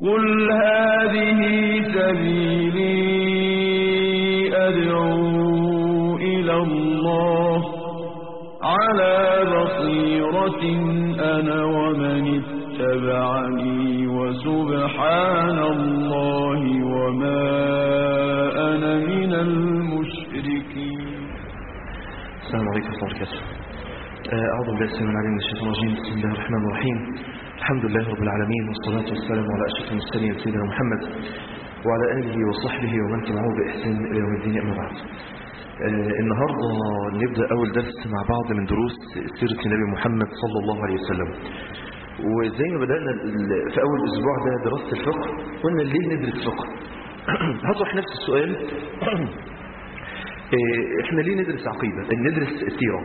قل هذه سبيلي أدعو إلى الله على بصيرة أنا ومن اتبعني وسبحان الله وما أنا من المشركين. السلام عليكم ورحمة الله وبركاته. أعوذ بالله السميع العليم من الشيطان الرجيم. بسم الله الرحمن الرحيم. الحمد لله رب العالمين، والصلاة والسلام على أشرف المرسلين سيدنا محمد وعلى آله وصحبه ومن تبعه بإحسان إلى يوم الدين، أما بعد. النهاردة نبدأ أول درس مع بعض من دروس سيرة النبي محمد صلى الله عليه وسلم. وزي ما بدأنا في أول أسبوع ده دراسة الفقه، قلنا ليه ندرس فقه؟ هطرح نفس السؤال. احنا ليه ندرس عقيدة؟ ندرس السيرة.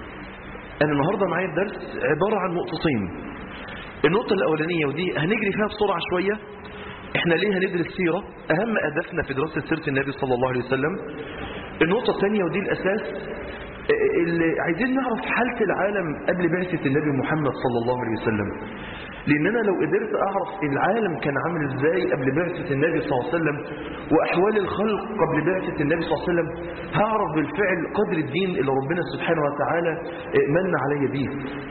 أنا النهاردة معايا الدرس عبارة عن نقطتين. النقطة الأولانية ودي هنجري فيها بسرعة شوية، احنا ليه هندرس سيرة؟ أهم أهدافنا في دراسة سيرة النبي صلى الله عليه وسلم. النقطة الثانية ودي الأساس، اللي عايزين نعرف حالة العالم قبل بعثة النبي محمد صلى الله عليه وسلم. لأن أنا لو قدرت أعرف العالم كان عامل إزاي قبل بعثة النبي صلى الله عليه وسلم وأحوال الخلق قبل بعثة النبي صلى الله عليه وسلم، هعرف بالفعل قدر الدين اللي ربنا سبحانه وتعالى من علي به.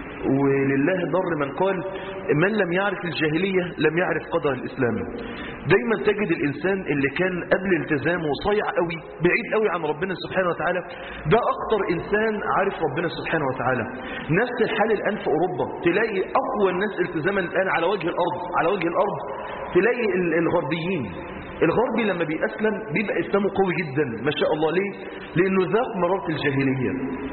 ولله ضر من قال من لم يعرف الجاهلية لم يعرف قدر الإسلام. دايما تجد الإنسان اللي كان قبل التزامه صايع قوي بعيد قوي عن ربنا سبحانه وتعالى، ده أكتر إنسان عارف ربنا سبحانه وتعالى. نفس الحال الآن في أوروبا، تلاقي أقوى الناس التزاما الآن على وجه الأرض تلاقي الغربيين. الغربي لما بيأسلم بيبقى إسلامه قوي جدا ما شاء الله. ليه؟ لأنه ذاق مرارة الجاهلية.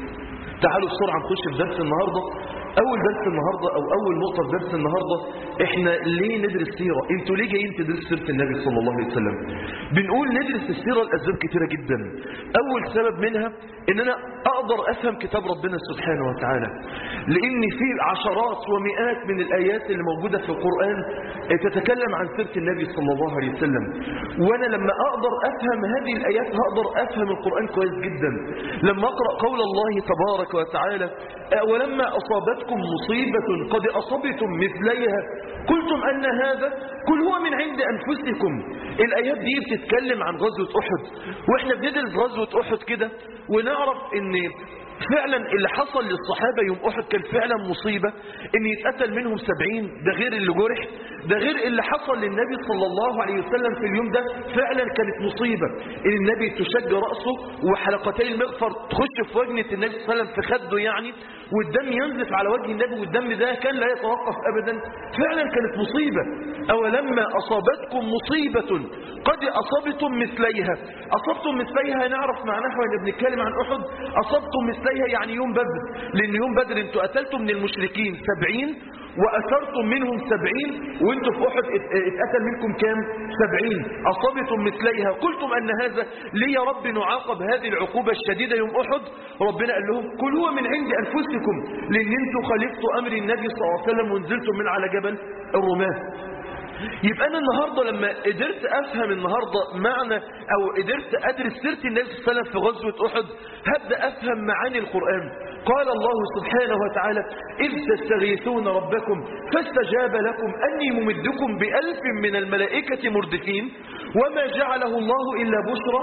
تعالوا بسرعة نخش في درس النهاردة. أول درس النهاردة أو أول نقطة في درس النهاردة، إحنا ليه ندرس سيرة؟ أنتوا ليه جايين تدرسوا سيرة النبي صلى الله عليه وسلم؟ بنقول ندرس السيرة لأسباب كتيرة جدا. أول سبب منها إن أنا أقدر أفهم كتاب ربنا سبحانه وتعالى، لأن في عشرات ومئات من الآيات اللي موجودة في القرآن تتكلم عن سيرة النبي صلى الله عليه وسلم. وأنا لما أقدر أفهم هذه الآيات هقدر أفهم القرآن كويس جدا. لما أقرأ قول الله تبارك وتعالى ولما أصابتكم مصيبة قد أصبتم مثليها قلتم أن هذا قل هو من عند أنفسكم. الآيات دي بتتكلم عن غزوة أحد، وإحنا بندرس غزوة أحد كده ونعرف إن فعلا اللي حصل للصحابة يوم أحد كان فعلا مصيبة، إن يتقتل منهم 70، ده غير اللي جرح، ده غير اللي حصل للنبي صلى الله عليه وسلم في اليوم ده فعلا كانت مصيبة، إن النبي تشج رأسه وحلقتي المغفر تخش في وجنة النبي صلى الله عليه وسلم في خده يعني، والدم ينزف على وجه النبي، والدم ده كان لا يتوقف أبدا. فعلا كانت مصيبة. أولما أصابتكم مصيبة قد أصبتم مثليها. أصبتم مثليها نعرف معناها وإن بنتكلم عن أحد. أصبتم مثليها يعني يوم بدر، لأن يوم بدر أنتوا قتلتم من المشركين 70 وأثرتم منهم 70، وانتوا في أحد اتقتل منكم كام؟ 70. أصبتم مثليها قلتم أن هذا ليه يا رب نعاقب هذه العقوبة الشديدة يوم أحد؟ ربنا قال لهم قل هو من عند أنفسكم، لأن انتوا خالفتوا أمر النبي صلى الله عليه وسلم ونزلتم من على جبل الرماة. يبقى أنا النهاردة لما قدرت أفهم النهاردة معنى أو قدرت أدرس سيرة النبي صلى الله عليه وسلم في غزوة أحد، هبدأ أفهم معاني القرآن. قال الله سبحانه وتعالى إذ تستغيثون ربكم فاستجاب لكم أني ممدكم ب1000 من الملائكة مردفين وما جعله الله إلا بشرى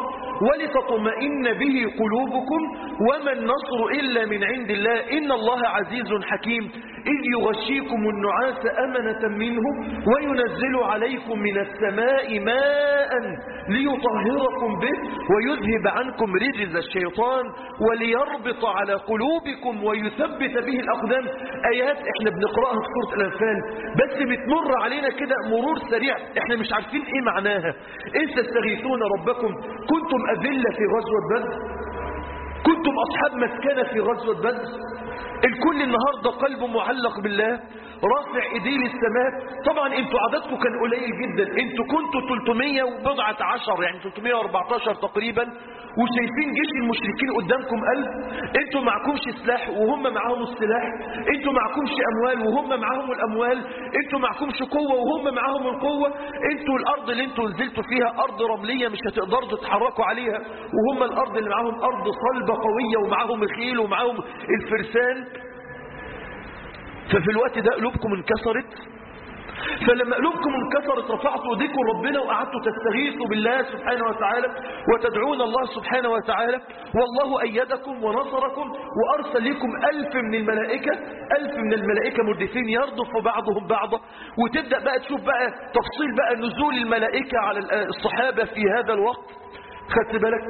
ولتطمئن به قلوبكم وما النصر إلا من عند الله إن الله عزيز حكيم إذ يغشيكم النعاس أمنة منه وينزل عليكم من السماء ماء ليطهركم به ويذهب عنكم رجز الشيطان وليربط على قلوبكم ويثبت به الأقدام. آيات احنا بنقرأها في سورة الأنفال بس بتمر علينا كده مرور سريع، احنا مش عارفين ايه معناها. إذ تستغيثون ربكم كنتم أذلة في غزوة بدر، كنتم أصحاب مسكنة في غزوة بدر. الكل النهاردة قلبه معلق بالله رافع ايديه للسماء. طبعا انتوا عددكم كان قليل جدا، انتوا كنتوا 300 وبضعة عشر يعني 314 تقريبا، وشايفين جيش المشركين قدامكم 1000. انتوا معكمش سلاح وهم معاهم السلاح، انتوا معكمش اموال وهم معاهم الاموال، انتوا معكمش قوة وهم معاهم القوة، انتوا الارض اللي انتوا نزلتوا فيها ارض رملية مش هتقدروا تتحركوا عليها، وهم الارض اللي معاهم ارض صلبة قوية ومعاهم الخيل ومعاهم الفرسان. ففي الوقت ده قلوبكم انكسرت فلما قلوبكم انكسرت رفعتوا ايديكم ربنا وقعدتوا تستغيثوا بالله سبحانه وتعالى وتدعون الله سبحانه وتعالى، والله أيدكم ونصركم وأرسل لكم 1000 من الملائكة، 1000 من الملائكة مردفين يردف بعضهم بعضا. وتبدأ بقى تشوف بقى تفصيل بقى نزول الملائكة على الصحابة في هذا الوقت، خدت بالك؟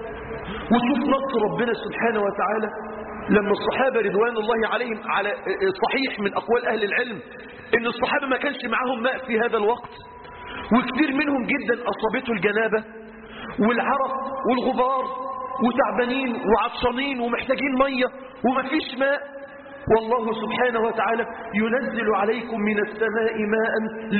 وتشوف نصر ربنا سبحانه وتعالى لما الصحابة رضوان الله عليهم، على صحيح من أقوال أهل العلم إن الصحابة ما كانش معاهم ماء في هذا الوقت، وكثير منهم جدا أصابته الجنابة والعرق والغبار وتعبانين وعطشانين ومحتاجين مية ومفيش ماء، والله سبحانه وتعالى ينزل عليكم من السماء ماء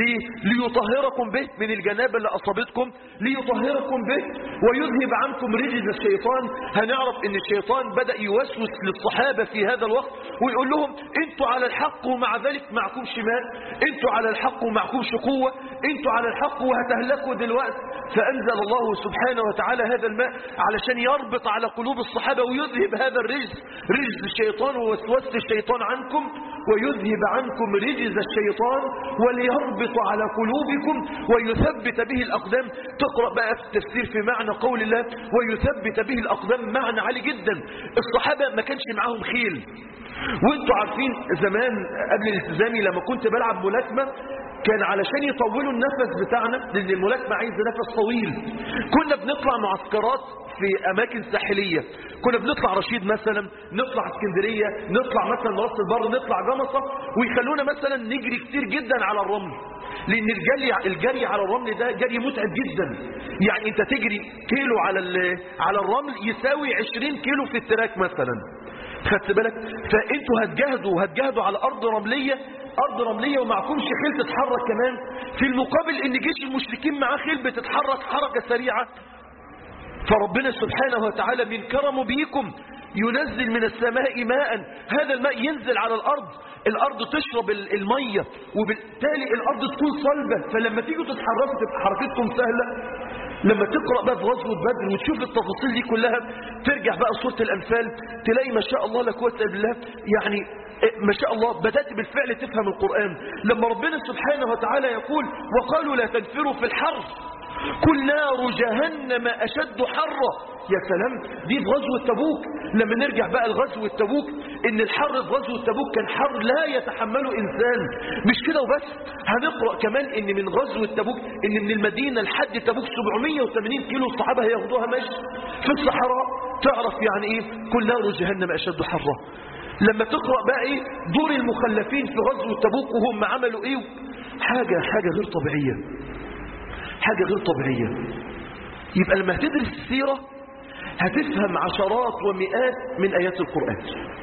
ليطهركم به من الجنابة اللي أصابتكم، ليطهركم به ويذهب عنكم رجز الشيطان. هنعرف ان الشيطان بدأ يوسوس للصحابة في هذا الوقت ويقول لهم انتوا على الحق ومع ذلك معكمش ماء، انتوا على الحق ومعكمش قوة، انتوا على الحق وهتهلكوا دلوقتي. فأنزل الله سبحانه وتعالى هذا الماء علشان يربط على قلوب الصحابة ويذهب هذا الرجز، رجز الشيطان ووسوسة الشيطان عنكم، ويذهب عنكم رجز الشيطان وليربط على قلوبكم ويثبت به الأقدام. تقرأ بقى في التفسير في معنى قول الله ويثبت به الأقدام، معنى عالي جدا. الصحابة ما كانش معاهم خيل، وانتوا عارفين زمان قبل الالتزامي لما كنت بلعب ملاكمة كان علشان يطولوا النفس بتاعنا، لأن الملاكمة عايزة نفس طويل، كنا بنطلع معسكرات في أماكن ساحلية، كنا بنطلع رشيد مثلا، نطلع اسكندرية، نطلع مثلا راس البر، نطلع جمصة، ويخلونا مثلا نجري كتير جدا على الرمل، لأن الجري على الرمل ده جري متعب جدا. يعني انت تجري كيلو على الرمل يساوي 20 كيلو في التراك مثلا، خدت بالك؟ فانتوا هتجاهدوا على أرض رملية ومعكمش خيل تتحرك كمان، في المقابل ان جيش المشركين معاه خيل بتتحرك حركة سريعة. فربنا سبحانه وتعالى من كرمه بيكم ينزل من السماء ماء، هذا الماء ينزل على الأرض تشرب المية، وبالتالي الأرض تكون صلبة، فلما تيجوا تتحركوا تبقى حركتكم سهلة. لما تقرأ بقى في غزوة بدر وتشوف التفاصيل دي كلها، ترجع بقى سورة الأنفال تلاقي ما شاء الله لا قوة إلا بالله، يعني ما شاء الله بدأت بالفعل تفهم القرآن. لما ربنا سبحانه وتعالى يقول وقالوا لا تنفروا في الحر قل نار جهنم أشد حرا، يا سلام، دي في غزوة تبوك. لما نرجع بقى لغزوة تبوك، ان الحر في غزوة تبوك كان حر لا يتحمله إنسان. مش كده وبس، هنقرأ كمان ان من غزوة تبوك ان من المدينة لحد تبوك 780 كيلو الصحابة هياخدوها مشي في الصحراء. تعرف يعني ايه قل نار جهنم أشد حرا؟ لما تقرأ بقى ايه دور المخلفين في غزوة تبوك وهم عملوا ايه، حاجة غير طبيعية، حاجة غير طبيعية. يبقى لما هتدرس السيرة هتفهم عشرات ومئات من آيات القرآن،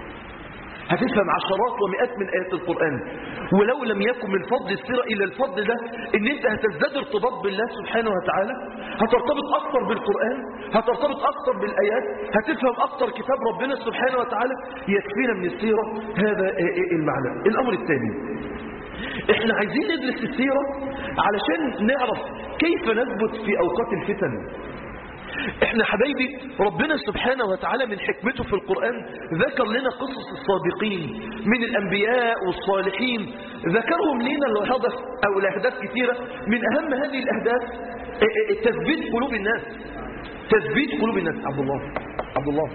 هتفهم عشرات ومئات من آيات القرآن. ولو لم يكن من فضل السيرة إلا الفضل ده، إن أنت هتزداد ارتباط بالله سبحانه وتعالى، هترتبط أكثر بالقرآن، هترتبط أكثر بالآيات، هتفهم أكثر كتاب ربنا سبحانه وتعالى. يكفينا من السيرة هذا المعنى. الأمر الثاني، احنا عايزين ندرس السيرة علشان نعرف كيف نثبت في أوقات الفتن. احنا حبايبي ربنا سبحانه وتعالى من حكمته في القرآن ذكر لنا قصص الصادقين من الأنبياء والصالحين، ذكرهم لنا الهدف أو الأهداف كثيرة. من أهم هذه الأهداف تثبيت قلوب الناس، تثبيت قلوب الناس. عبد الله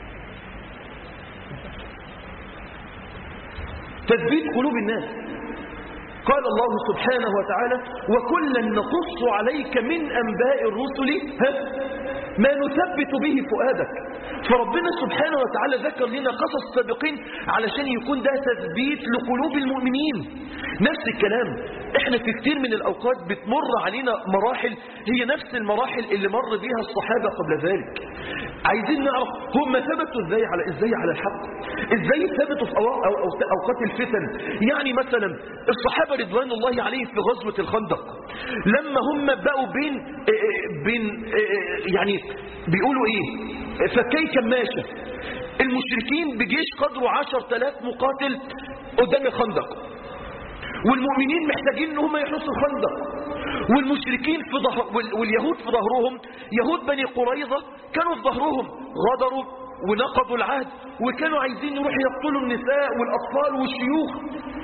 تثبيت قلوب الناس. قال الله سبحانه وتعالى وكلا نقص عليك من أنباء الرسل ما نثبت به فؤادك. فربنا سبحانه وتعالى ذكر لنا قصص سابقين علشان يكون ده تثبيت لقلوب المؤمنين. نفس الكلام، احنا في كتير من الأوقات بتمر علينا مراحل هي نفس المراحل اللي مر بها الصحابة قبل ذلك. عايزين نعرف هم ثبتوا ازاي على الحق، ازاي ثبتوا في أوقات الفتن. يعني مثلا الصحابة رضوان الله عليهم في غزوة الخندق لما هم بقوا بين يعني بيقولوا ايه فكي كماشة، المشركين بجيش قدره 10,000 مقاتل قدام الخندق، والمؤمنين محتاجين ان هم يحرسوا الخندق، والمشركين في ظهر واليهود في ظهرهم، يهود بني قريظة كانوا في ظهرهم غدروا ونقضوا العهد وكانوا عايزين يروحوا يقتلوا النساء والأطفال والشيوخ.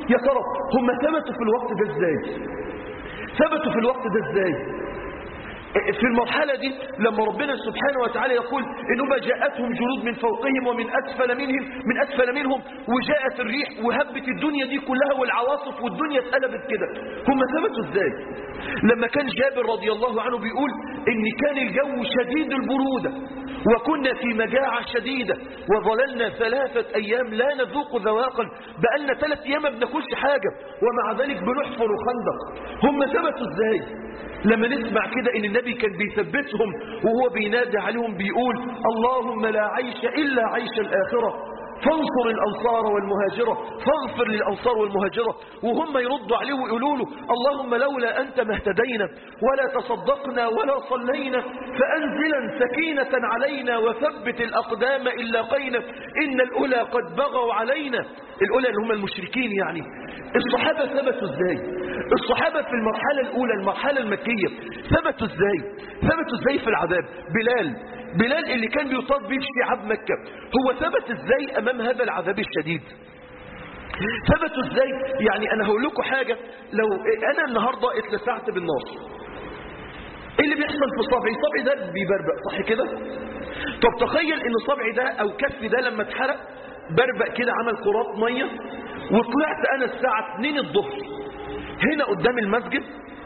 يا ترى هم ثبتوا في الوقت ده ازاي؟ ثبتوا في الوقت ده ازاي؟ في المرحلة دي لما ربنا سبحانه وتعالى يقول إنما جاءتهم جنود من فوقهم ومن أسفل منهم وجاءت الريح وهبت الدنيا دي كلها والعواصف والدنيا اتقلبت كده، هم ثبتوا ازاي؟ لما كان جابر رضي الله عنه بيقول إن كان الجو شديد البرودة وكنا في مجاعة شديدة وظللنا 3 أيام لا نذوق ذواقا، بقالنا 3 أيام ما بناكلش حاجة ومع ذلك بنحفر خندق. هم ثبتوا ازاي؟ لما نسمع كده ان النبي كان بيثبتهم وهو بينادي عليهم بيقول اللهم لا عيش إلا عيش الآخرة فانصر الأنصار والمهاجرة فاغفر للأنصار والمهاجرة، وهم يردوا عليه ويقولوا له اللهم لولا أنت ما اهتدينا ولا تصدقنا ولا صلينا فأنزلا سكينة علينا وثبت الأقدام إن لاقينا إن الأولى قد بغوا علينا. الأولى اللي هم المشركين يعني. الصحابة ثبتوا ازاي؟ الصحابة في المرحلة الأولى المرحلة المكية ثبتوا ازاي في العذاب؟ بلال اللي كان بيطارد بيه شعاب مكة هو ثبت ازاي امام هذا العذاب الشديد؟ ثبتوا ازاي؟ يعني انا هقول لكم حاجة، لو انا النهاردة اتلسعت بالنار ايه اللي بيحصل في صبعي ده بيبربق صح كده؟ طب تخيل ان صبعي ده او كفي ده لما اتحرق بربق كده عمل كرات مية، وطلعت انا الساعة 2 الظهر هنا قدام المسجد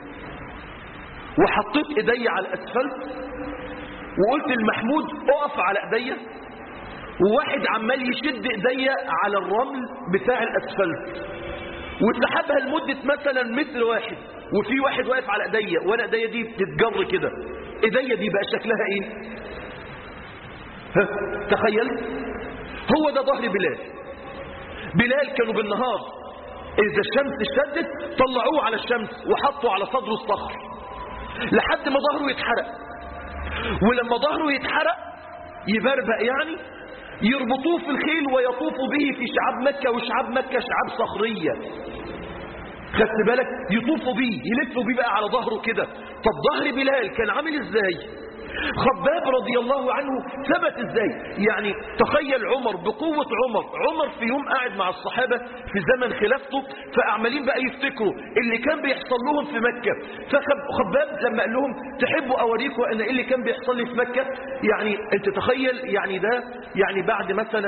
وحطيت ايدي على الاسفلت وقلت لمحمود اقف على ايديا، وواحد عمال يشد ايديا على الرمل بتاع الاسفلت واتسحبها لمدة مثلا متر واحد، وفي واحد واقف على ايديا وانا ايديا دي بتتجر كده، ايديا دي بقى شكلها ايه؟ تخيل. هو ده ظهر بلال كانوا بالنهار اذا الشمس اشتدت طلعوه على الشمس وحطوا على صدره الصخر لحد ما ظهره يتحرق، ولما ظهره يتحرق يبربق يعني يربطوه في الخيل ويطوفوا به في شعاب مكة، وشعاب مكة شعاب صخرية خدت بالك، يطوفوا به يلفوا به بقى على ظهره كده. طب ظهر بلال كان عامل ازاي؟ خباب رضي الله عنه ثبت ازاي؟ يعني تخيل عمر بقوة عمر في يوم قاعد مع الصحابة في زمن خلافته فأعمالين بقى يفتكروا اللي كان بيحصل لهم في مكة، فخباب لما قال لهم تحبوا أوريكم أن إيه اللي كان بيحصل لي في مكة؟ يعني انت تخيل يعني ده يعني بعد مثلا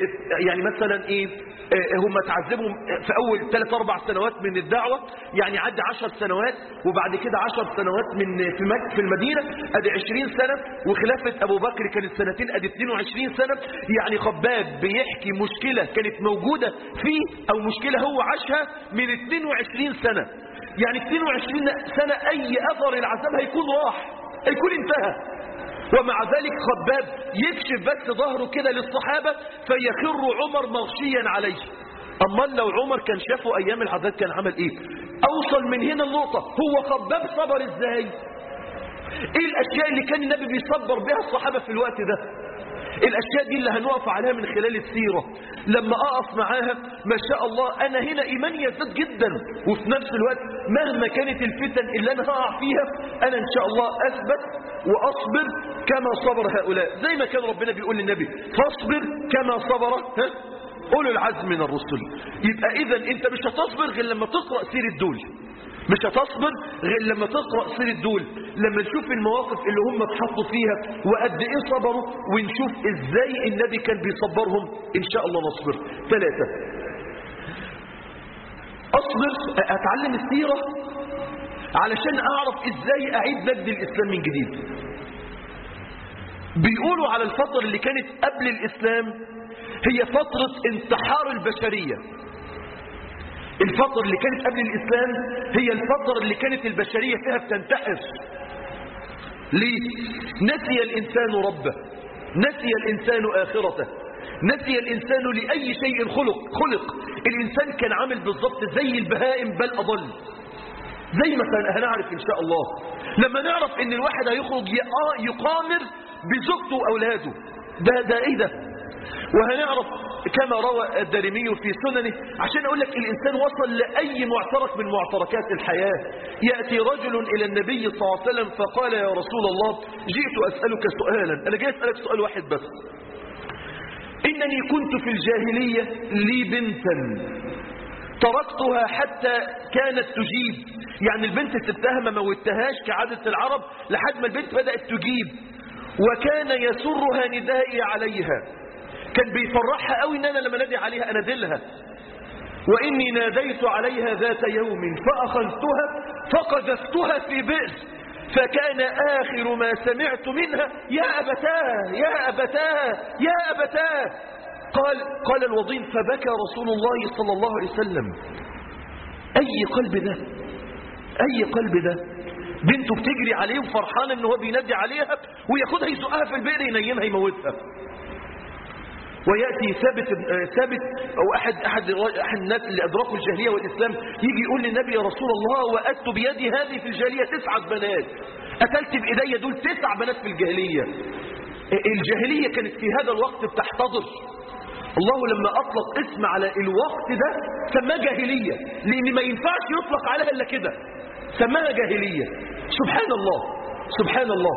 ايه هم تعذبوا في أول 3-4 سنوات من الدعوة، يعني عدى 10 سنوات وبعد كده 10 سنوات في مكة في المدينة ادي 20 سنة، وخلافة أبو بكر كانت سنتين ادي 22 سنة. يعني خباب بيحكي مشكلة كانت موجودة فيه أو مشكلة هو عاشها من 22 سنة، يعني 22 سنة أي أثر العذاب هيكون راح هيكون انتهى، ومع ذلك خباب يكشف بس ظهره كده للصحابة فيخر عمر مغشيا عليه. أما لو عمر كان شافه أيام العذاب كان عمل إيه؟ أوصل من هنا النقطة، هو خباب صبر إزاي؟ إيه الأشياء اللي كان النبي بيصبر بها الصحابة في الوقت ده؟ الأشياء دي اللي هنقف عليها من خلال السيرة، لما أقف معاها ما شاء الله أنا هنا إيماني يزداد جدا، وفي نفس الوقت مهما كانت الفتن اللي أنا هقع فيها أنا إن شاء الله أثبت وأصبر كما صبر هؤلاء، زي ما كان ربنا بيقول للنبي فاصبر كما صبر أولو العزم من الرسل. يبقى إذن أنت مش هتصبر غير لما تقرأ سيرة دول، مش هتصبر غير لما تقرأ سيرة دول، لما نشوف المواقف اللي هم اتحطوا فيها وقد ايه صبروا، ونشوف ازاي النبي كان بيصبرهم ان شاء الله نصبر. 3 اصبر اتعلم السيرة علشان اعرف ازاي اعيد مجد الاسلام من جديد. بيقولوا على الفترة اللي كانت قبل الاسلام هي فترة انتحار البشرية. الفترة اللي كانت قبل الإسلام هي الفترة اللي كانت البشرية فيها بتنتحر. ليه؟ نسي الإنسان ربه، نسي الإنسان آخرته، نسي الإنسان لأي شيء خلق. الإنسان كان عامل بالضبط زي البهائم بل أضل، زي ما هنعرف إن شاء الله لما نعرف إن الواحد هيخرج يقامر بزوجته وأولاده. ده إيه ده؟ وهنعرف كما روى الدارمي في سننه، عشان أقول لك الإنسان وصل لأي معترك من معتركات الحياة. يأتي رجل إلى النبي صلى الله عليه وسلم فقال يا رسول الله جئت أسألك سؤالا، أنا جاي أسألك سؤال واحد بس، إنني كنت في الجاهلية لي بنتا تركتها حتى كانت تجيب. يعني البنت سبتها ما موتهاش كعادة العرب لحد ما البنت بدأت تجيب. وكان يسرها ندائي عليها، كان بيفرحها قوي ان انا لما نادي عليها انادلها. واني ناديت عليها ذات يوم فاخذتها فقذفتها في بئر، فكان اخر ما سمعت منها يا ابتاه يا ابتاه يا ابتاه. قال الوضين فبكى رسول الله صلى الله عليه وسلم. اي قلب ده، اي قلب ده؟ بنته بتجري عليه وفرحانه ان هو بينادي عليها وياخدها يزقها في البئر ينيمها يموتها. وياتي ثابت او احد الناس اللي ادركوا الجاهليه والاسلام يجي يقول للنبي يا رسول الله وأتت بيدي هذه في الجاهليه 9 بنات، قتلت بايديا دول 9 بنات في الجاهليه. الجاهليه كانت في هذا الوقت بتحتضر. الله لما اطلق اسم على الوقت ده سماه جاهليه، لان ما ينفعش يطلق عليها الا كده، سماها جاهليه. سبحان الله سبحان الله.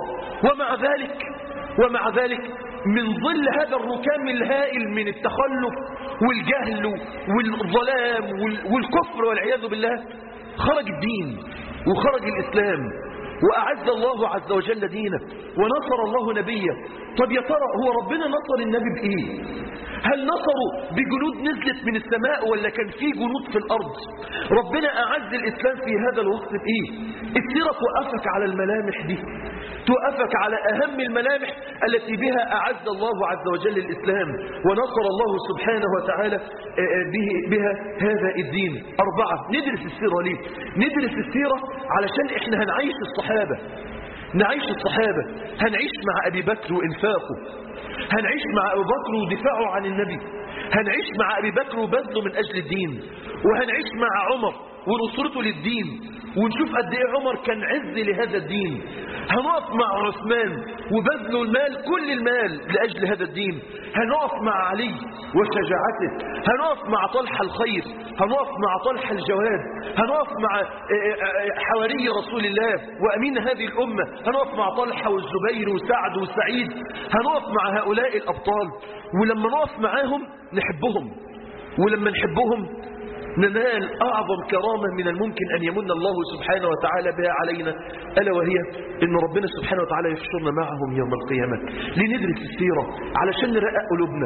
ومع ذلك من ظل هذا الركام الهائل من التخلف والجهل والظلام والكفر والعياذ بالله خرج الدين وخرج الإسلام وأعز الله عز وجل دينه ونصر الله نبيه. طب يا ترى هو ربنا نصر النبي بإيه؟ هل نصروا بجنود نزلت من السماء ولا كان في جنود في الأرض؟ ربنا أعز الإسلام في هذا الوقت بإيه؟ السيرة توقفك على الملامح دي، توقفك على أهم الملامح التي بها أعز الله عز وجل الإسلام ونصر الله سبحانه وتعالى بها هذا الدين. 4 ندرس السيرة ليه؟ ندرس السيرة علشان إحنا هنعيش الصحابة، نعيش الصحابة، هنعيش مع أبي بكر وإنفاقه، هنعيش مع أبي بكر ودفاعه عن النبي، هنعيش مع أبي بكر وبذله من أجل الدين، وهنعيش مع عمر ونصرته للدين ونشوف قد ايه عمر كان عز لهذا الدين. هنقف مع عثمان وبذله المال، كل المال لأجل هذا الدين. هنقف مع علي وشجاعته، هنقف مع طلحة الخير، هنقف مع طلحة الجواد، هنقف مع حواري رسول الله وأمين هذه الأمة، هنقف مع طلحة والزبير وسعد وسعيد، هنقف مع هؤلاء الأبطال. ولما نقف معاهم نحبهم، ولما نحبهم ننال أعظم كرامة من الممكن أن يمن الله سبحانه وتعالى بها علينا، ألا وهي أن ربنا سبحانه وتعالى يحشرنا معهم يوم القيامة. لندرس السيرة علشان نرقق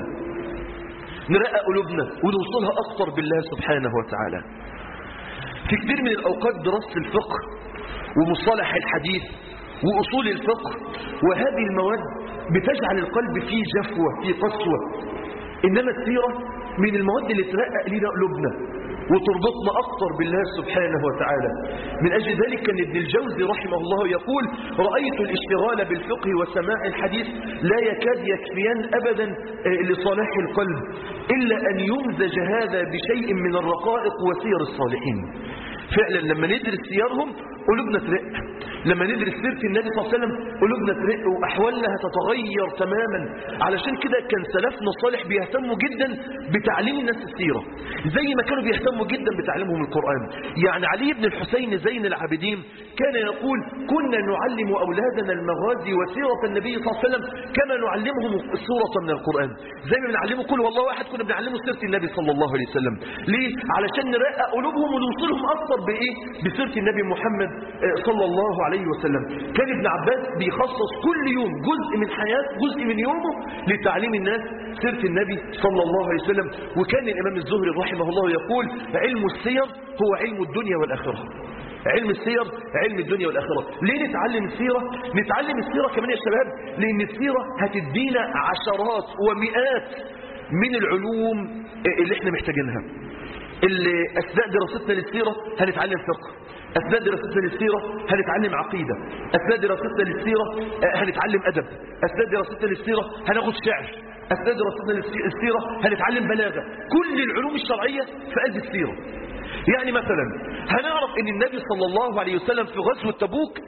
قلوبنا ونوصلها أكثر بالله سبحانه وتعالى. في كثير من الأوقات دراسة الفقه ومصطلح الحديث وأصول الفقه وهذه المواد بتجعل القلب فيه جفوة فيه قسوة، إنما السيرة من المواد اللي ترقق لنا قلوبنا وتربطنا أكثر بالله سبحانه وتعالى. من أجل ذلك كان ابن الجوزي رحمه الله يقول رأيت الاشتغال بالفقه وسماع الحديث لا يكاد يكفيان أبدا لصلاح القلب إلا أن يمزج هذا بشيء من الرقائق وسير الصالحين. فعلا لما ندرس سيرهم قلوبنا ترق، لما ندرس سيرة النبي صلى الله عليه وسلم قلوبنا ترق وأحوالنا هتتغير تماما. علشان كده كان سلفنا الصالح بيهتموا جدا بتعليم الناس السيرة زي ما كانوا بيهتموا جدا بتعليمهم القرآن. يعني علي بن الحسين زين العابدين كان يقول كنا نعلم أولادنا المغازي وسيرة النبي صلى الله عليه وسلم كما نعلمهم سورة من القرآن. زي ما بنعلمه قل والله واحد كنا بنعلمه سيرة النبي صلى الله عليه وسلم. ليه؟ علشان نرقق قلوبهم ونوصلهم أكثر بإيه؟ بسيرة النبي محمد صلى الله عليه وسلم. كان ابن عباس بيخصص كل يوم جزء من حياته، جزء من يومه لتعليم الناس سيرة النبي صلى الله عليه وسلم. وكان الإمام الزهري رحمه الله يقول علم السير هو علم الدنيا والآخرة. علم السير علم الدنيا والآخرة. ليه نتعلم السيرة؟ نتعلم السيرة كمان يا شباب لأن السيرة هتدينا عشرات ومئات من العلوم اللي احنا محتاجينها. أثناء دراستنا للسيرة هنتعلم فقه، أثناء دراستنا للسيرة هنتعلم عقيدة، أثناء دراستنا للسيرة هنتعلم أدب، أثناء دراستنا للسيرة هناخد شعر، أثناء دراستنا للسيرة هنتعلم بلاغة. كل العلوم الشرعية في قلب السيرة. يعني مثلا هنعرف ان النبي صلى الله عليه وسلم في غزوة تبوك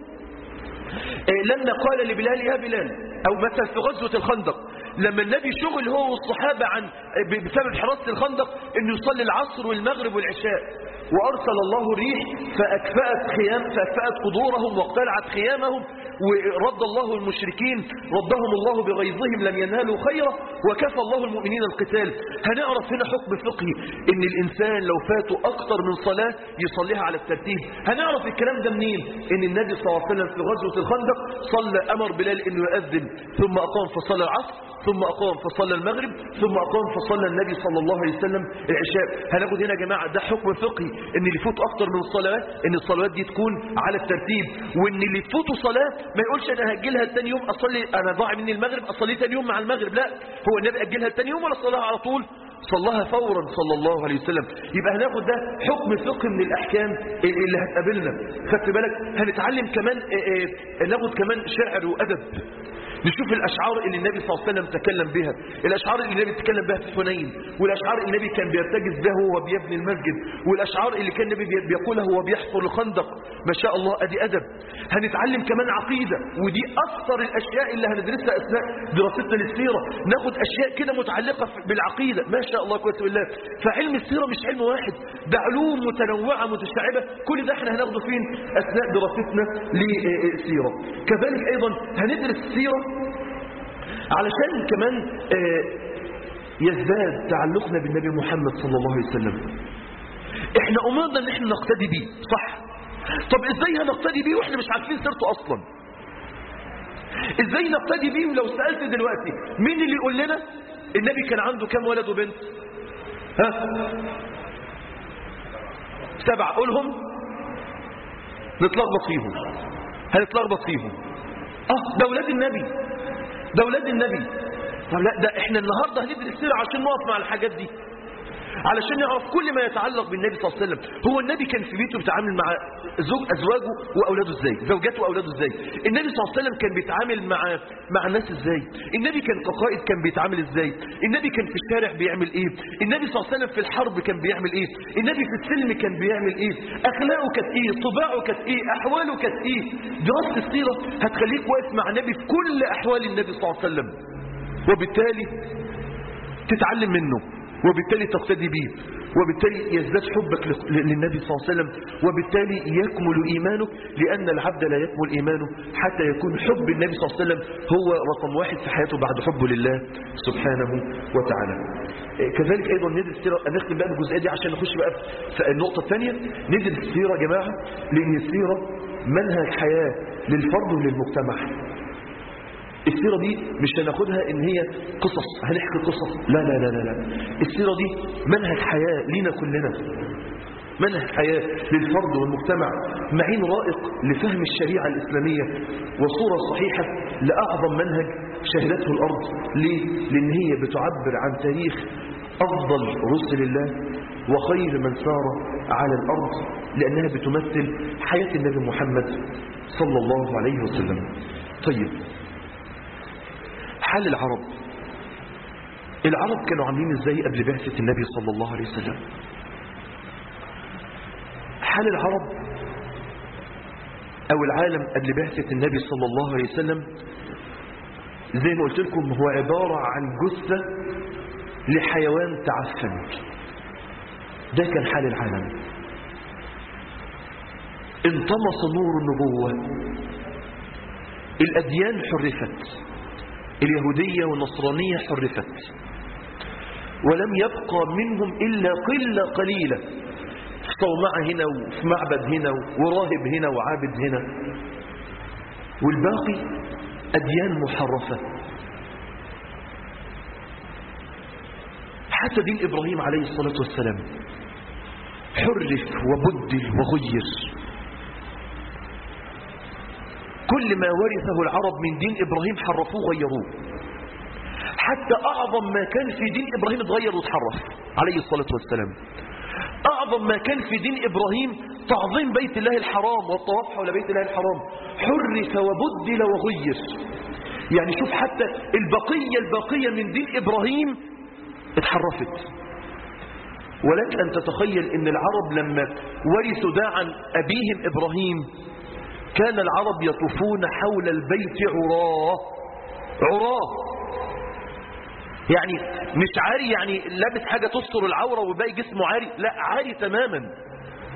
لما قال لبلال يا بلال، او مثلا في غزوة الخندق لما النبي شغل هو والصحابة بسبب حراسة الخندق انه يصلي العصر والمغرب والعشاء، وأرسل الله الريح فأكفأت قدورهم واقتلعت خيامهم، ورد الله المشركين ردهم الله بغيظهم لم ينالوا خيرا، وكفى الله المؤمنين القتال. هنعرف هنا حكم فقهي ان الانسان لو فاته اكتر من صلاة يصليها على الترتيب. هنعرف الكلام ده منين؟ ان النبي صلى الله عليه وسلم في غزوة الخندق صلى، امر بلال انه يؤذن، ثم اقام فصلى العصر، ثم اقام فصلى المغرب، ثم اقام فصلى النبي صلى الله عليه وسلم العشاء. هناخد هنا يا جماعة ده حكم فقهي، ان اللي يفوت اكتر من الصلاة ان الصلوات دي تكون على الترتيب، وان اللي يفوته صلاة ما يقولش انا هاجلها الثاني يوم اصلي، انا ضاع مني المغرب اصلي ثاني يوم مع المغرب. لا، هو النبي اجلها الثاني يوم ولا صلاها على طول؟ صلاها فورا صلى الله عليه وسلم. يبقى هناخد ده حكم فقهي من الاحكام اللي هتقابلنا. خدت بالك؟ هنتعلم كمان ناخد كمان شعر وادب، نشوف الأشعار اللي النبي صلى الله عليه وسلم تكلم بها، الأشعار اللي النبي تكلم بها في حنين، والأشعار اللي النبي كان بيرتجز بها وهو بيبني المسجد، والأشعار اللي كان النبي بيقولها وهو بيحفر الخندق. ما شاء الله، أدي أدب. هنتعلم كمان عقيدة، ودي أكثر الأشياء اللي هندرسها أثناء دراستنا للسيرة. ناخد أشياء كده متعلقة بالعقيدة. ما شاء الله كويس بالله. فعلم السيرة مش علم واحد، ده علوم متنوعة متشعبة. كل ده احنا هناخده فين؟ أثناء دراستنا للسيرة. كذلك أيضا هندرس السيرة علشان كمان يزداد تعلقنا بالنبي محمد صلى الله عليه وسلم. احنا امرنا ان احنا نقتدي بيه، صح؟ طب ازاي هنقتدي بيه واحنا مش عارفين سيرته اصلا؟ ازاي نقتدي بيه؟ ولو سألت دلوقتي مين اللي يقول لنا النبي كان عنده كام ولد وبنت؟ ها؟ 7. قولهم. نتلخبط فيهم، هنتلخبط فيهم. ده اولاد النبي، ده اولاد النبي. طب لا، ده احنا النهارده هندرس سيرة عشان نقف مع الحاجات دي، علشان نعرف كل ما يتعلق بالنبي صلى الله عليه وسلم. هو النبي كان في بيته بيتعامل مع ازواجه واولاده ازاي؟ زوجاته واولاده ازاي؟ النبي صلى الله عليه وسلم كان بيتعامل مع الناس ازاي؟ النبي كان كقائد كان بيتعامل ازاي؟ النبي كان في الشارع بيعمل ايه؟ النبي صلى الله عليه وسلم في الحرب كان بيعمل ايه؟ النبي في السلم كان بيعمل ايه؟ اخلاقه كانت ايه؟ طباعه كانت ايه؟ احواله كانت ايه؟ دراسة السيرة هتخليك واقف مع النبي في كل احوال النبي صلى الله عليه وسلم، وبالتالي تتعلم منه، وبالتالي تقتدي به، وبالتالي يزداد حبك للنبي صلى الله عليه وسلم، وبالتالي يكمل إيمانك، لأن العبد لا يكمل إيمانه حتى يكون حب النبي صلى الله عليه وسلم هو رقم 1 في حياته بعد حبه لله سبحانه وتعالى. كذلك أيضا ندرس السيرة. نختم بقى بالجزئية دي عشان نخش بقى في النقطة الثانية. ندرس السيرة يا جماعة لأن السيرة منهج حياة للفرد وللمجتمع. السيرة دي مش هناخدها ان هي قصص هنحكي قصص، لا لا لا لا لا. السيرة دي منهج حياة لينا كلنا، منهج حياة للفرد والمجتمع، معين رائق لفهم الشريعة الإسلامية، وصورة صحيحة لأعظم منهج شهدته الأرض. ليه؟ لأن هي بتعبر عن تاريخ أفضل رسل الله وخير من سار على الأرض، لأنها بتمثل حياة النبي محمد صلى الله عليه وسلم. طيب، حال العرب. العرب كانوا عاملين ازاي قبل بعثة النبي صلى الله عليه وسلم؟ حال العرب او العالم قبل بعثة النبي صلى الله عليه وسلم زي ما قلت لكم هو عبارة عن جثة لحيوان تعفن. ده كان حال العالم. انطمس نور النبوة، الأديان حرفت، اليهودية والنصرانية حرفت، ولم يبقى منهم إلا قلة قليلة في صومعة هنا وفي معبد هنا وراهب هنا وعابد هنا، والباقي أديان محرفة. حتى دين إبراهيم عليه الصلاة والسلام حرف وبدل وغير. كل ما ورثه العرب من دين إبراهيم حرفوه غيروه. حتى أعظم ما كان في دين إبراهيم اتغير واتحرف عليه الصلاة والسلام. أعظم ما كان في دين إبراهيم تعظيم بيت الله الحرام والطواف حول بيت الله الحرام حرف وبدل وغير. يعني شوف حتى البقية من دين إبراهيم اتحرفت. ولك أن تتخيل أن العرب لما ورثوا ده عن أبيهم إبراهيم كان العرب يطوفون حول البيت عراه، يعني مش عاري، يعني لابس حاجة تستر العورة وباقي جسمه عاري، لا عاري تماما.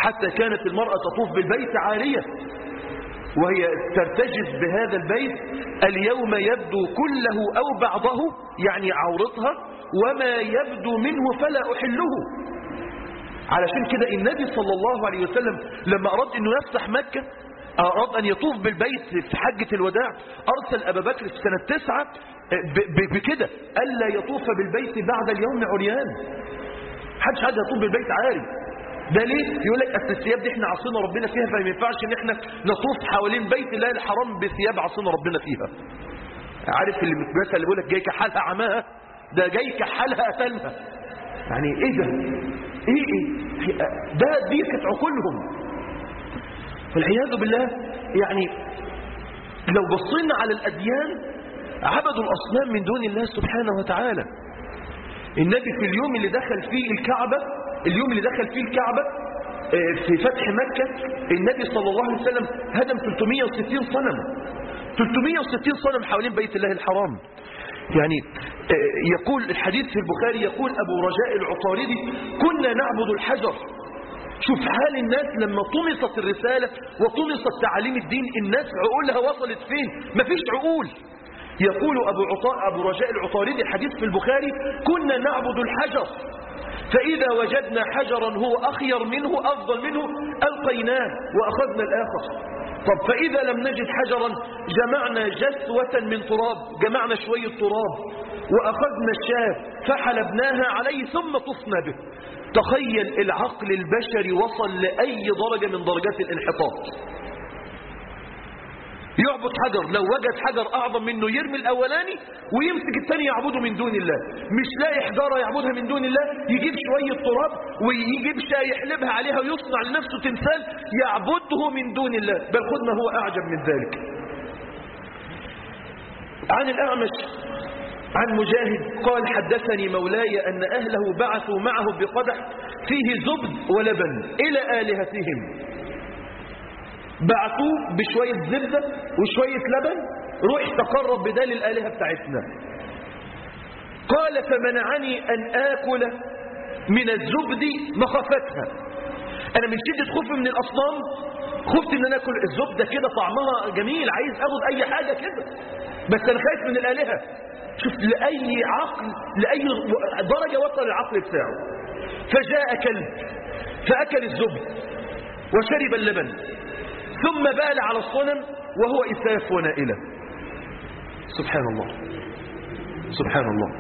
حتى كانت المرأة تطوف بالبيت عارية وهي ترتجز بهذا البيت: اليوم يبدو كله أو بعضه، يعني عورتها، وما يبدو منه فلا أحله. علشان كده النبي صلى الله عليه وسلم لما أراد أنه يفتح مكة، أراد أن يطوف بالبيت في حجة الوداع، أرسل أبا بكر في سنة 9 بكده: ألا يطوف بالبيت بعد اليوم عريان. محدش حد يطوف بالبيت عاري. ده ليه؟ يقول لك أصل الثياب دي احنا عصينا ربنا فيها، فما ينفعش ان احنا نطوف حوالين بيت الله الحرام بثياب عصينا ربنا فيها. عارف اللي مثلا اللي بيقول لك جاي كحالها عماها، ده جاي كحالها قتلها. يعني ايه ده؟ ايه ده؟ دي كانت عقولهم. والعياذ بالله. يعني لو بصينا على الأديان عبدوا الأصنام من دون الله سبحانه وتعالى. النبي في اليوم اللي دخل فيه الكعبة، في فتح مكة، النبي صلى الله عليه وسلم هدم 360 صنم، 360 صنم حوالين بيت الله الحرام. يعني يقول الحديث في البخاري، يقول أبو رجاء العطاردي: كنا نعبد الحجر. شوف حال الناس لما طمست الرسالة وطمست تعاليم الدين، الناس عقولها وصلت فين؟ مفيش عقول. يقول أبو رجاء العطاردي، الحديث في البخاري: كنا نعبد الحجر، فإذا وجدنا حجرا هو أخير منه أفضل منه ألقيناه وأخذنا الآخر. طب فإذا لم نجد حجرا جمعنا جسوة من تراب، جمعنا شوية تراب وأخذنا الشاة فحلبناها عليه ثم طفنا به. تخيل العقل البشري وصل لأي درجة من درجات الانحطاط. يعبد حجر، لو وجد حجر أعظم منه يرمي الأولاني ويمسك الثاني يعبده من دون الله. مش لاقي حجارة يعبدها من دون الله، يجيب شوية تراب ويجيب شاي يحلبها عليها ويصنع لنفسه تمثال يعبده من دون الله. بل خذ ما هو أعجب من ذلك. عن الأعمش عن مجاهد قال: حدثني مولاي أن أهله بعثوا معه بقدح فيه زبد ولبن إلى آلهتهم. بعثوه بشوية زبدة وشوية لبن، روح تقرب بدال الآلهة بتاعتنا. قال: فمنعني أن آكل من الزبد مخافتها. أنا من شدة خوفي من الأصنام خفت أن أنا أكل الزبدة كده، طعمها جميل، عايز أخذ أي حاجة كده، بس أنا خايف من الآلهة. شوف لأي عقل، لأي درجة وصل العقل بتاعه. فجاء كلب فأكل الزبد وشرب اللبن، ثم بال على الصنم وهو إساف ونائلة. سبحان الله، سبحان الله،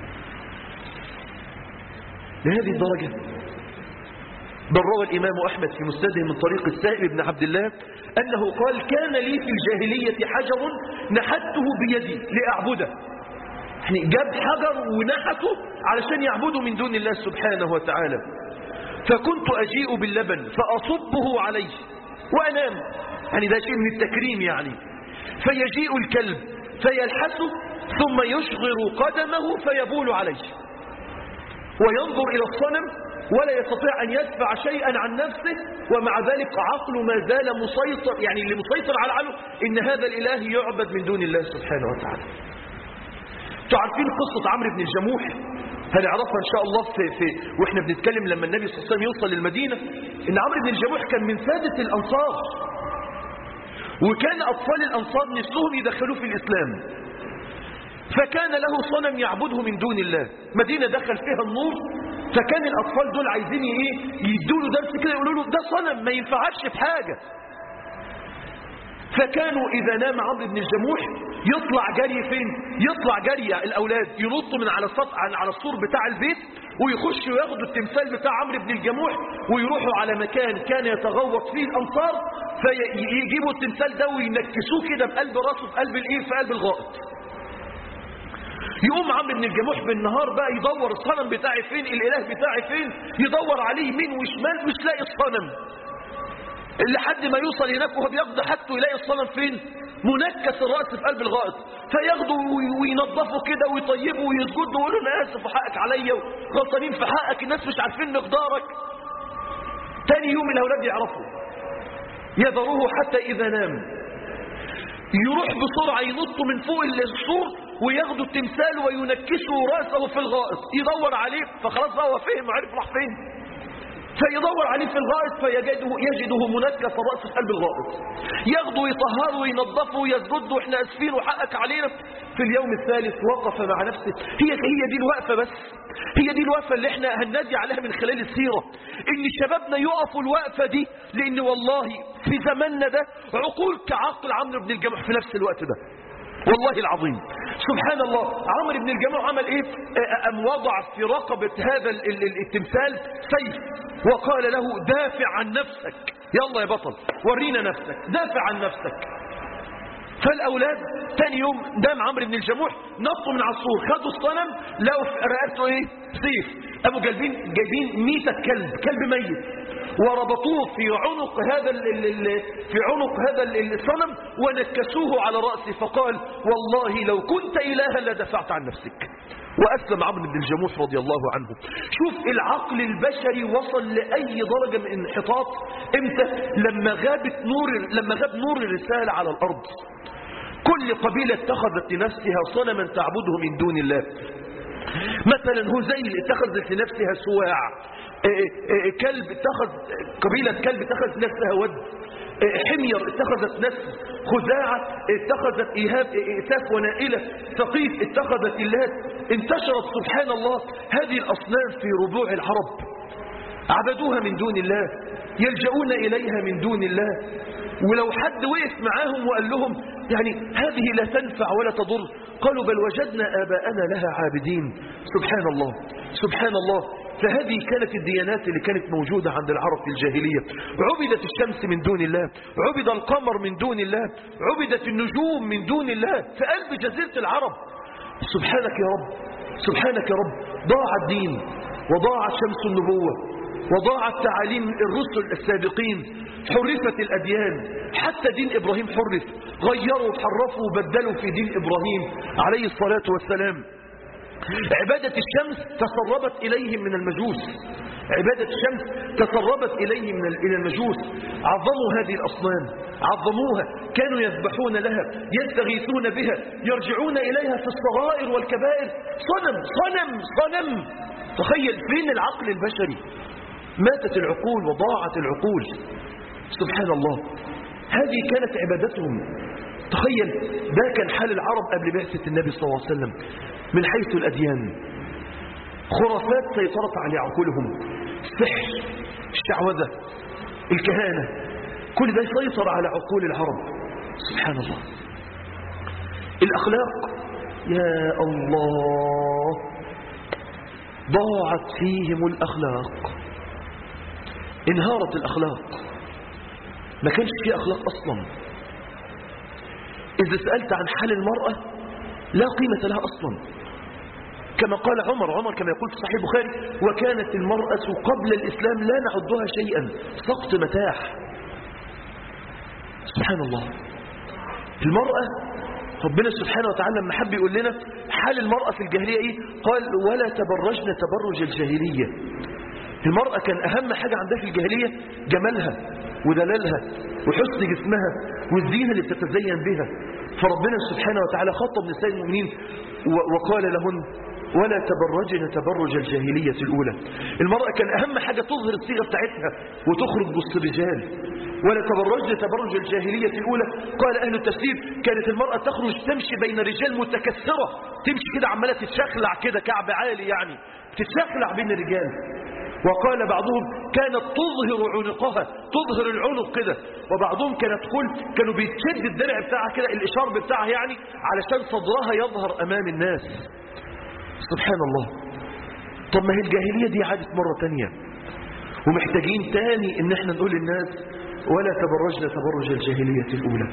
لهذه الدرجة. بل روى الإمام أحمد في مسنده من طريق السائب بن عبد الله أنه قال: كان لي في الجاهلية حجر نحته بيدي لأعبده. يعني جاب حجر ونحته علشان يعبده من دون الله سبحانه وتعالى. فكنت أجيء باللبن فأصبه عليه وأنام، يعني ده شيء من التكريم يعني. فيجيء الكلب فيلحسه ثم يشغر قدمه فيبول عليه وينظر إلى الصنم ولا يستطيع أن يدفع شيئا عن نفسه، ومع ذلك عقله ما زال مسيطر. يعني اللي مسيطر على عقله إن هذا الإله يعبد من دون الله سبحانه وتعالى. تعرفين قصة عمرو بن الجموح؟ هنعرفها إن شاء الله وإحنا بنتكلم لما النبي صلى الله عليه وسلم يوصل للمدينة. إن عمرو بن الجموح كان من سادة الأنصار، وكان أطفال الأنصار نفسهم يدخلوه في الإسلام. فكان له صنم يعبده من دون الله. مدينة دخل فيها النور، فكان الأطفال دول عايزين يدوا له درس كده، يقولوا له ده صنم ما ينفعكش في حاجة. فكانوا إذا نام عمرو بن الجموح يطلع جري فين؟ يطلع جري الأولاد ينطوا من على السور بتاع البيت ويخشوا ياخدوا التمثال بتاع عمرو بن الجموح ويروحوا على مكان كان يتغوط فيه الأنصار، فيجيبوا التمثال ده وينكسوه كده بقلب راسه، في قلب الغائط. يقوم عمرو بن الجموح بالنهار بقى يدور الصنم بتاعي فين، الإله بتاعي فين، يدور عليه يمين وشمال مش لاقي الصنم، لحد ما يوصل هناك وهو بياخد حاجته يلاقي الصنم فين؟ منكس الرأس في قلب الغائط. فياخده وينظفه كده ويطيبه ويسجد ويقول له انا اسف وحقك عليا وغلطانين في حقك، الناس مش عارفين مقدارك. تاني يوم الاولاد يعرفوا، يذروه حتى اذا نام يروح بسرعة ينط من فوق السور وياخدوا التمثال وينكسوا رأسه في الغائط، يدور عليه. فخلاص بقى هو فهم وعرف راح فين. فيدور عليه في الغائط يجده منكس الرأس في قلب الغائط، ياخده يطهره وينظفه ويسجد له احنا اسفين وحقك علينا. في اليوم الثالث وقف مع نفسه. هي دي الوقفة، بس هي دي الوقفة اللي احنا هننادي عليها من خلال السيرة، ان شبابنا يقفوا الوقفة دي، لان والله في زماننا ده عقول كعقل عمرو بن الجموح في نفس الوقت ده، والله العظيم. سبحان الله، عمرو بن الجموح عمل ايه؟ ام وضع في رقبة هذا التمثال سيف وقال له دافع عن نفسك، يلا يا بطل ورينا نفسك، دافع عن نفسك. فالاولاد تاني يوم نام عمرو بن الجموح، نطوا من على السور، خدوا الصنم لقوا في رقبته ايه؟ سيف. قاموا جايبين 100 كلب ميت وربطوه في عنق هذا الصنم ونكسوه على رأسه، فقال والله لو كنت إلها لدفعت عن نفسك. وأسلم عمرو بن الجموح رضي الله عنه. شوف العقل البشري وصل لأي درجة من الانحطاط امتى؟ لما غاب نور الرسالة على الأرض. كل قبيلة اتخذت لنفسها صنما تعبده من دون الله. مثلا هزيل اتخذت لنفسها سواع، قبيلة كلب اتخذت نفسها ود، حمير اتخذت نفس، خزاعة اتخذت إيثاف ونائلة، ثقيف اتخذت اللات. انتشرت سبحان الله هذه الأصنام في ربوع العرب، عبدوها من دون الله، يلجؤون إليها من دون الله. ولو حد وقف معاهم وقال لهم يعني هذه لا تنفع ولا تضر، قالوا بل وجدنا آباءنا لها عابدين. سبحان الله سبحان الله. فهذه كانت الديانات اللي كانت موجودة عند العرب في الجاهلية. عبدت الشمس من دون الله، عبد القمر من دون الله، عبدت النجوم من دون الله في قلب جزيرة العرب. سبحانك يا رب سبحانك يا رب. ضاع الدين وضاعت شمس النبوة وضاعت تعاليم الرسل السابقين، حرفت الأديان، حتى دين إبراهيم حرف، غيروا وحرفوا وبدلوا في دين إبراهيم عليه الصلاة والسلام. عبادة الشمس تسربت إليهم من المجوس، عبادة الشمس تسربت إليهم من المجوس. عظموا هذه الأصنام، عظموها، كانوا يذبحون لها، يستغيثون بها، يرجعون إليها في الصغائر والكبائر. صنم صنم صنم. تخيل فين العقل البشري؟ ماتت العقول وضاعت العقول. سبحان الله. هذه كانت عبادتهم. تخيل ده كان حال العرب قبل بعثة النبي صلى الله عليه وسلم من حيث الأديان. خرافات سيطرت على عقولهم، السحر، الشعوذة، الكهانة، كل ده يسيطر على عقول العرب. سبحان الله. الأخلاق يا الله ضاعت فيهم الأخلاق، انهارت الأخلاق، ما كانش فيه أخلاق أصلا. إذا سألت عن حال المرأة لا قيمة لها أصلا، كما قال عمر كما يقول في صحيح البخاري: وكانت المرأة قبل الإسلام لا نعدها شيئا، سقط متاح. سبحان الله. المرأة ربنا سبحانه وتعالى لما حب يقول لنا حال المرأة في الجاهلية إيه؟ قال: ولا تبرجن تبرج الجاهلية. المرأة كان أهم حاجة عندها في الجاهلية جمالها ودلالها وحسن جسمها والزينة اللي بتتزين بها. فربنا سبحانه وتعالى خاطب نساء المؤمنين وقال لهن: ولا تبرجن تبرج الجاهلية الأولى. المرأة كان أهم حاجة تظهر الصيغة بتاعتها وتخرج وسط الرجال. ولا تبرجن تبرج الجاهلية الأولى. قال أهل التفسير: كانت المرأة تخرج تمشي بين الرجال متكسرة، تمشي كده عمالة تتشخلع كده كعب عالي، يعني تتشخلع بين الرجال. وقال بعضهم: كانت تظهر عنقها، تظهر العنق كده. وبعضهم كانوا بيتشد الدرع بتاعها كده، الإشارب بتاعها يعني علشان صدرها يظهر أمام الناس. سبحان الله. طب ما هي الجاهلية دي عادت مرة تانية، ومحتاجين تاني ان احنا نقول للناس: ولا تبرجنا تبرج الجاهلية الأولى.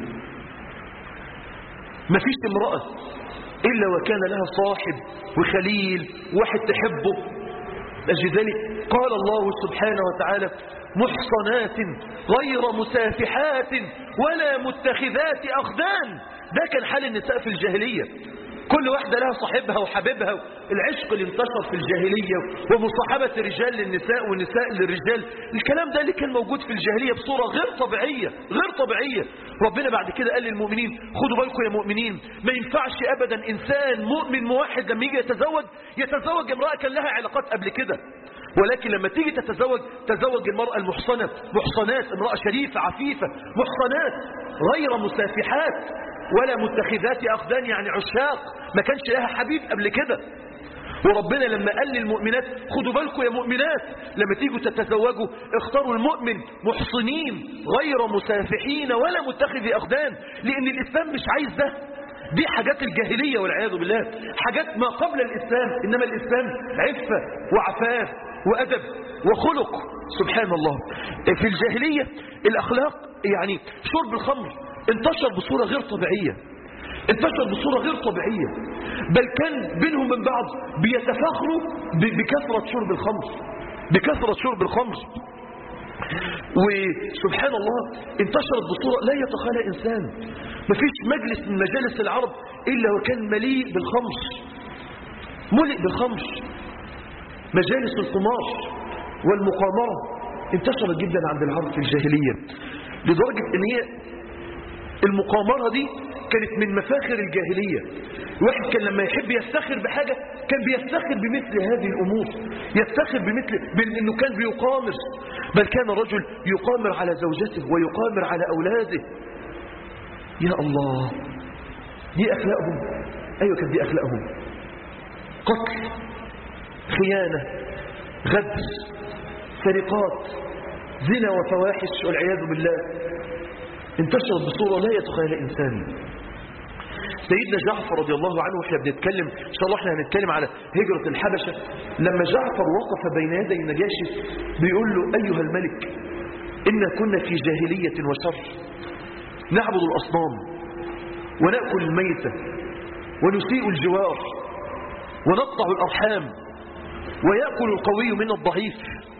ما فيش امرأة إلا وكان لها صاحب وخليل واحد تحبه. لذلك قال الله سبحانه وتعالى: محصنات غير مسافحات ولا متخذات أخدان. ده كان حال النساء في الجاهلية، كل واحدة لها صاحبها وحبيبها. العشق اللي انتشر في الجاهلية ومصاحبة الرجال للنساء والنساء للرجال، الكلام ده اللي كان موجود في الجاهلية بصورة غير طبيعية غير طبيعية. ربنا بعد كده قال للمؤمنين: خدوا بالكم يا مؤمنين، ما ينفعش أبدا إنسان مؤمن موحد لما يجي يتزوج امرأة كان لها علاقات قبل كده. ولكن لما تيجي تزوج المرأة المحصنة، محصنات، امرأة شريفة عفيفة محصنات غير مسافحات ولا متخذات أخدان، يعني عشاق ما كانش لها حبيب قبل كده. وربنا لما قال للمؤمنات خدوا بالكم يا مؤمنات لما تيجوا تتزوجوا اختاروا المؤمن محصنين غير مسافحين ولا متخذي أخدان، لأن الإسلام مش عايز ده. دي حاجات الجاهلية والعياذ بالله، حاجات ما قبل الإسلام. إنما الإسلام عفة وعفاف وأدب وخلق. سبحان الله. في الجاهلية الأخلاق يعني شرب الخمر انتشر بصورة غير طبيعية، انتشر بصورة غير طبيعية، بل كان بينهم من بعض بيتفاخروا بكثرة شرب الخمر، بكثرة شرب الخمر. وسبحان الله انتشرت بصورة لا يتخيلها إنسان. مفيش مجلس من مجالس العرب إلا وكان مليء بالخمر، ملئ بالخمر. مجالس القمار والمقامرة انتشرت جدا عند العرب في الجاهلية، لدرجة ان هي المقامرة دي كانت من مفاخر الجاهلية. الواحد كان لما يحب يفتخر بحاجة كان بيفتخر بمثل هذه الأمور، يفتخر بأنه كان بيقامر. بل كان الرجل يقامر على زوجته ويقامر على أولاده. يا الله، دي أخلاقهم. أيوة كانت دي أخلاقهم. قتل، خيانة، غدر، سرقات، زنا وفواحش والعياذ بالله انتشرت بصورة لا يتخيلها إنسان. سيدنا جعفر رضي الله عنه، وإحنا بنتكلم إن شاء الله إحنا هنتكلم على هجرة الحبشة، لما جعفر وقف بين يدي النجاشي بيقول له أيها الملك إنا كنا في جاهلية وشر، نعبد الأصنام ونأكل الميتة ونسيء الجوار ونقطع الأرحام ويأكل القوي من الضعيف،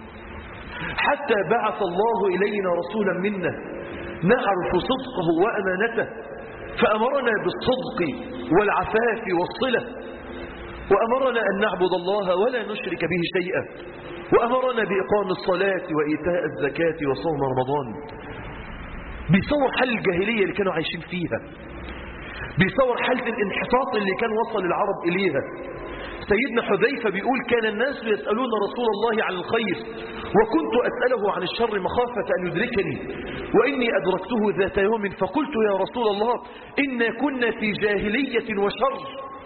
حتى بعث الله إلينا رسولا منا نعرف صدقه وأمانته فأمرنا بالصدق والعفاف والصلة، وأمرنا أن نعبد الله ولا نشرك به شيئا، وأمرنا بإقام الصلاة وإيتاء الزكاة وصوم رمضان. بيصور حال الجاهلية اللي كانوا عايشين فيها، بيصور حالة الانحطاط اللي كان وصل العرب إليها. سيدنا حذيفة بيقول كان الناس يسألون رسول الله عن الخير وكنت أسأله عن الشر مخافة أن يدركني، وإني أدركته ذات يوم فقلت يا رسول الله إنا كنا في جاهلية وشر،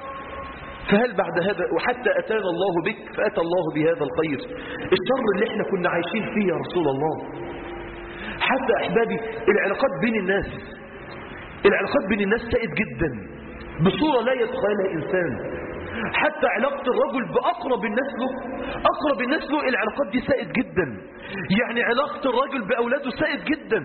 فهل بعد هذا وحتى أتانا الله بك فأتى الله بهذا الخير. الشر اللي احنا كنا عايشين فيه يا رسول الله. حتى أحبابي العلاقات بين الناس، العلاقات بين الناس سائد جدا بصورة لا يتخيلها إنسان. حتى علاقة الرجل بأقرب الناس له، أقرب الناس له العلاقات دي سائد جدا. يعني علاقة الرجل بأولاده سائد جدا.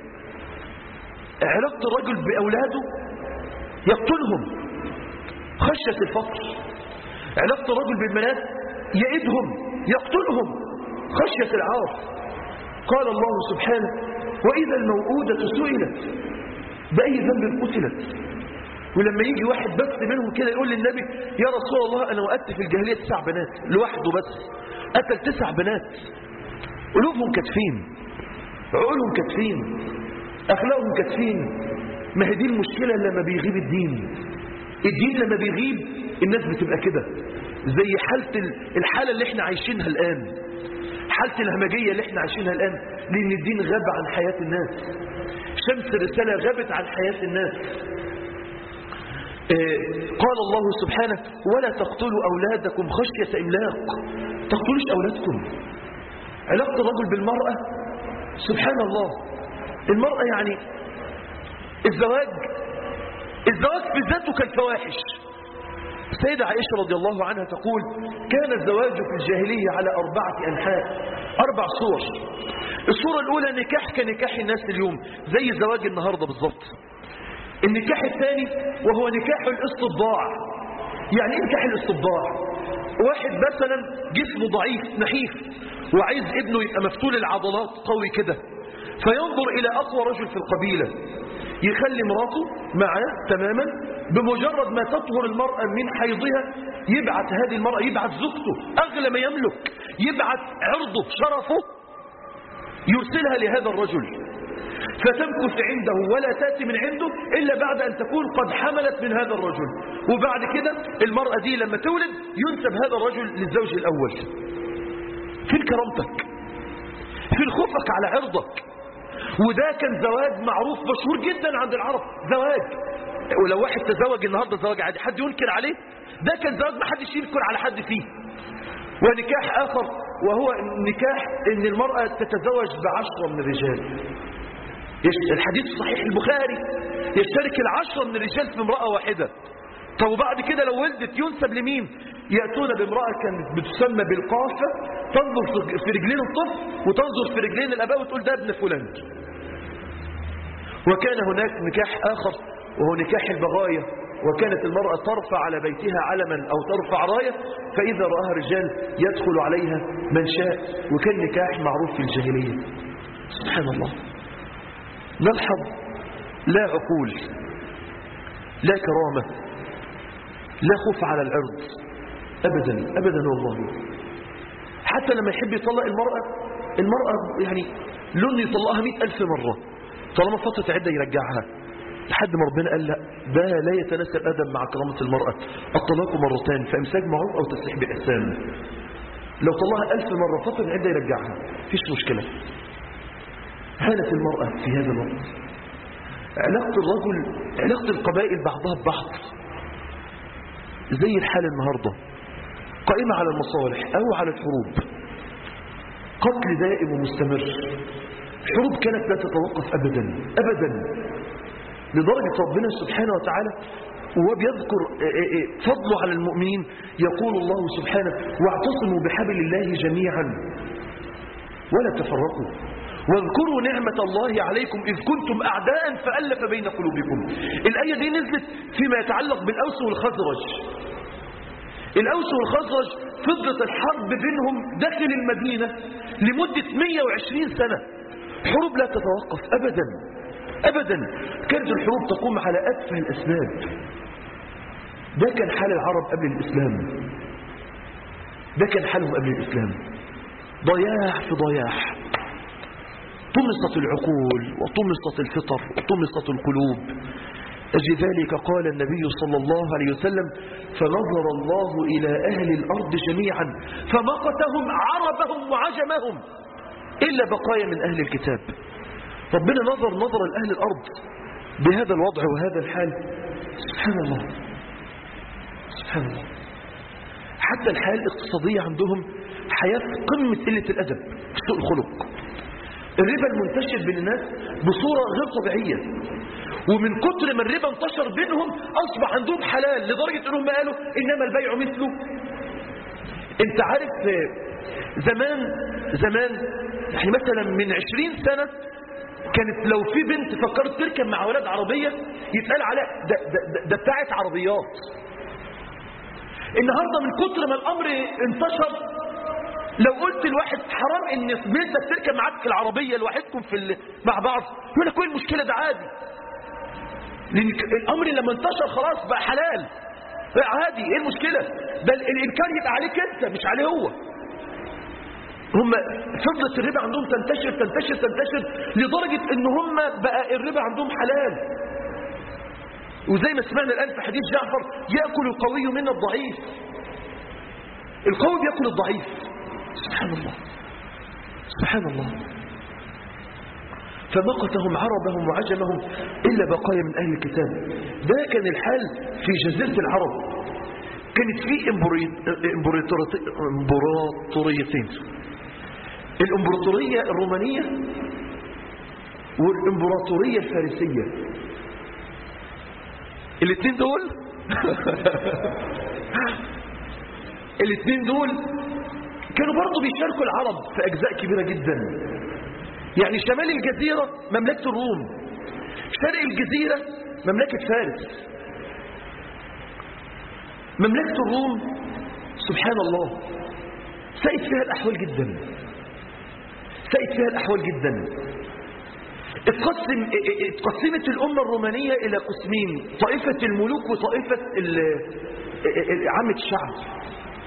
علاقة الرجل بأولاده يقتلهم خشية الفقر. علاقة الرجل بالبنات يئدهم يقتلهم خشية العار. قال الله سبحانه وإذا الموءودة سئلت بأي ذنب قتلت. ولما يجي واحد بس منهم كده يقول للنبي يا رسول الله أنا وقت في الجاهلية 9 بنات لوحده، بس قتل 9 بنات، قلوبهم كتفين، عقولهم كتفين، أخلاقهم كتفين. ما هي دي المشكلة لما بيغيب الدين. الدين لما بيغيب الناس بتبقى كده، زي الحالة اللي احنا عايشينها الآن، حالة الهمجية اللي احنا عايشينها الآن، لأن الدين غاب عن حياة الناس. شمس الرسالة غابت عن حياة الناس. قال الله سبحانه ولا تقتلوا أولادكم خشية إملاق. تقتلوش أولادكم. علاقة الرجل بالمرأة سبحان الله، المرأة يعني الزواج في ذاته كالفواحش. السيدة عائشة رضي الله عنها تقول كان الزواج في الجاهلية على 4 أنحاء، 4 صور. الصورة الأولى نكاح كنكاح الناس اليوم زي زواج النهاردة بالضبط. النكاح الثاني وهو نكاح الاستبضاع. يعني ايه نكاح الاستبضاع؟ واحد مثلا جسمه ضعيف نحيف وعايز ابنه يبقى مفتول العضلات قوي كده، فينظر إلى أقوى رجل في القبيلة يخلي مراته معاه تماما، بمجرد ما تطهر المرأة من حيضها يبعث هذه المرأة، يبعث زوجته أغلى ما يملك، يبعث عرضه شرفه يرسلها لهذا الرجل فتمكث عنده ولا تأتي من عنده إلا بعد أن تكون قد حملت من هذا الرجل. وبعد كده المرأة دي لما تولد ينسب هذا الرجل للزوج الأول. فين كرامتك؟ فين خوفك على عرضك؟ وده كان زواج معروف مشهور جدا عند العرب، زواج. ولو واحد تزوج النهارده زواج عادي حد ينكر عليه؟ ده كان زواج ما حدش ينكر على حد فيه. ونكاح آخر وهو نكاح ان المرأة تتزوج ب10 من الرجال. الحديث صحيح البخاري، يشترك 10 من الرجال في امرأة واحدة. طب وبعد كده لو ولدت ينسب لمين؟ يأتون بامرأة كانت بتسمى بالقافة، تنظر في رجلين الطفل وتنظر في رجلين الأباء وتقول ده ابن فلان. وكان هناك نكاح آخر وهو نكاح البغاية، وكانت المرأة ترفع على بيتها علما أو ترفع راية، فإذا رآها رجال يدخل عليها من شاء، وكان نكاح معروف في الجاهلية. سبحان الله. نلحظ لا عقول، لا كرامة، لا خوف على العرض أبدا أبدا والله. حتى لما يحب يطلق المرأة يعني لن يطلقها 100,000 مرة، طالما فترة عدة يرجعها، لحد ما ربنا قال لا، ده لا يتناسب أدب مع كرامة المرأة. الطلاق مرتان، فإمساك معروف أو تسريح بإحسان. لو طلقها 1000 مرة فترة عدة يرجعها، مفيش مشكلة. هانت المرأة في هذا الوقت. علاقة القبائل بعضها ببعض زي الحال النهاردة، قائمة على المصالح أو على الحروب، قتل دائم ومستمر. الحروب كانت لا تتوقف أبدا أبدا، لدرجة ربنا سبحانه وتعالى وهو بيذكر فضله على المؤمنين يقول الله سبحانه: واعتصموا بحبل الله جميعا ولا تفرقوا واذكروا نعمة الله عليكم إذ كنتم أعداء فألف بين قلوبكم. الآية دي نزلت فيما يتعلق بالأوس والخزرج. الأوس والخزرج فضلت الحرب بينهم داخل المدينة لمدة 120 سنة، حروب لا تتوقف أبدا أبدا. كانت الحروب تقوم على أتفه الأسباب. ده كان حال العرب قبل الإسلام، ده كان حالهم قبل الإسلام. ضياع في ضياع، طمست العقول وطمست الفطر وطمست القلوب. أجل ذلك قال النبي صلى الله عليه وسلم: فنظر الله إلى أهل الأرض جميعا فمقتهم عربهم وعجمهم إلا بقايا من أهل الكتاب. ربنا نظر لأهل الأرض بهذا الوضع وهذا الحال. سبحان الله سبحان الله. حتى الحياة الاقتصادية عندهم حياة قمة قلة الأدب، سوء الخلق. الربا المنتشر بين الناس بصورة غير طبيعية، ومن كتر ما الربا انتشر بينهم أصبح عندهم حلال، لدرجة أنهم قالوا إنما البيع مثله. انت عارف زمان يعني مثلا من 20 سنة كانت لو في بنت فكرت تركب مع ولاد عربية يتقال عليها ده بتاعت عربيات. النهاردة من كتر ما الأمر انتشر، لو قلت الواحد حرام ان بنتك تركب معاك في العربية لوحدكم مع بعض، يقول لك ايه المشكلة؟ ده عادي. لأن الأمر لما انتشر خلاص بقى حلال، بقى عادي. ايه المشكلة؟ ده الإنكار يبقى عليك انت مش عليه هو. هم فضلت الربا عندهم تنتشر لدرجة ان هم بقى الربا عندهم حلال. وزي ما سمعنا الآن في حديث جعفر: يأكل القوي من الضعيف. القوي بيأكل الضعيف. سبحان الله سبحان الله. فمقتهم عربهم وعجمهم إلا بقايا من أهل الكتاب. ده كان الحال في جزيرة العرب. كانت فيه امبراطوريتين، الامبراطورية الرومانية والامبراطورية الفارسية. الاثنين دول كانوا برضو بيشاركوا العرب في أجزاء كبيرة جدا. يعني شمال الجزيرة مملكة الروم، شرق الجزيرة مملكة فارس. مملكة الروم سبحان الله سائد فيها الأحوال جدا. اتقسمت الأمة الرومانية إلى قسمين: طائفة الملوك وطائفة عامة الشعب.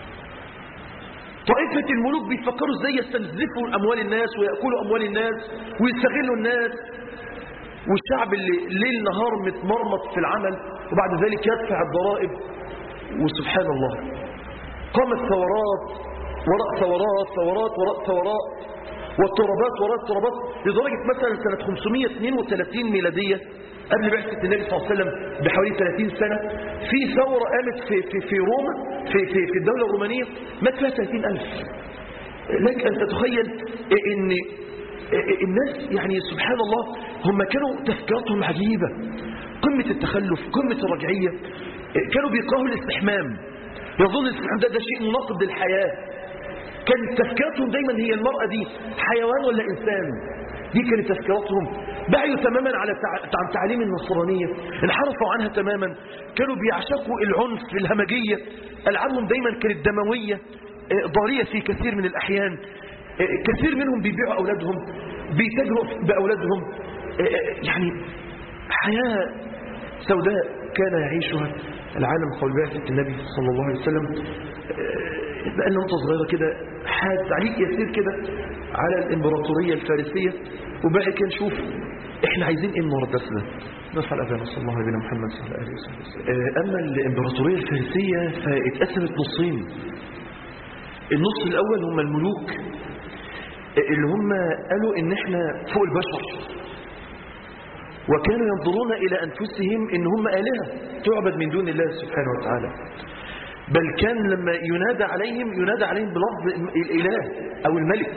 طائفة الملوك بيفكروا ازاي يستنزفوا أموال الناس ويأكلوا أموال الناس ويستغلوا الناس، والشعب اللي ليل نهار متمرمط في العمل وبعد ذلك يدفع الضرائب. وسبحان الله قامت ثورات وراء ثورات ثورات وراء ثورات، والترابات وراء الترابات، لدرجة مثلا سنة 532 ميلادية قبل بعثة النبي صلى الله عليه وسلم بحوالي 30 سنة في ثورة قامت في روما، في الدولة الرومانية، مات فيها 30,000. لك أن تتخيل إن الناس يعني سبحان الله هم كانوا تفكيراتهم عجيبة، قمة التخلف، قمة الرجعية، كانوا بيكرهوا الاستحمام، يظن الاستحمام ده شيء مناقض للحياة. كانت تفكيراتهم دايما هي المرأة دي حيوان ولا إنسان، دي كانت تفكيراتهم. بعيوا تماما عن تعليم النصرانية، انحرفوا عنها تماما، كانوا بيعشقوا العنف، الهمجية، ألعابهم دايما كانت دموية ضارية في كثير من الأحيان. كثير منهم بيبيعوا أولادهم، بيتاجروا بأولادهم، يعني حياة سوداء كان يعيشها العالم قبل بعثة النبي صلى الله عليه وسلم. بقى لنا نقطة صغيرة كده، تعليق يسير كده على الإمبراطورية الفارسية، وبقى كده نشوف إحنا عايزين إيه النهارده درسنا. نسأل أبانا صلى الله عليه محمد صلى الله عليه وسلم. أما الإمبراطورية الفارسية فاتقسمت نصين. النص الأول هم الملوك اللي هم قالوا إن إحنا فوق البشر، وكانوا ينظرون إلى أنفسهم إن هم آلهة تعبد من دون الله سبحانه وتعالى. بل كان لما ينادى عليهم بلفظ الإله أو الملك.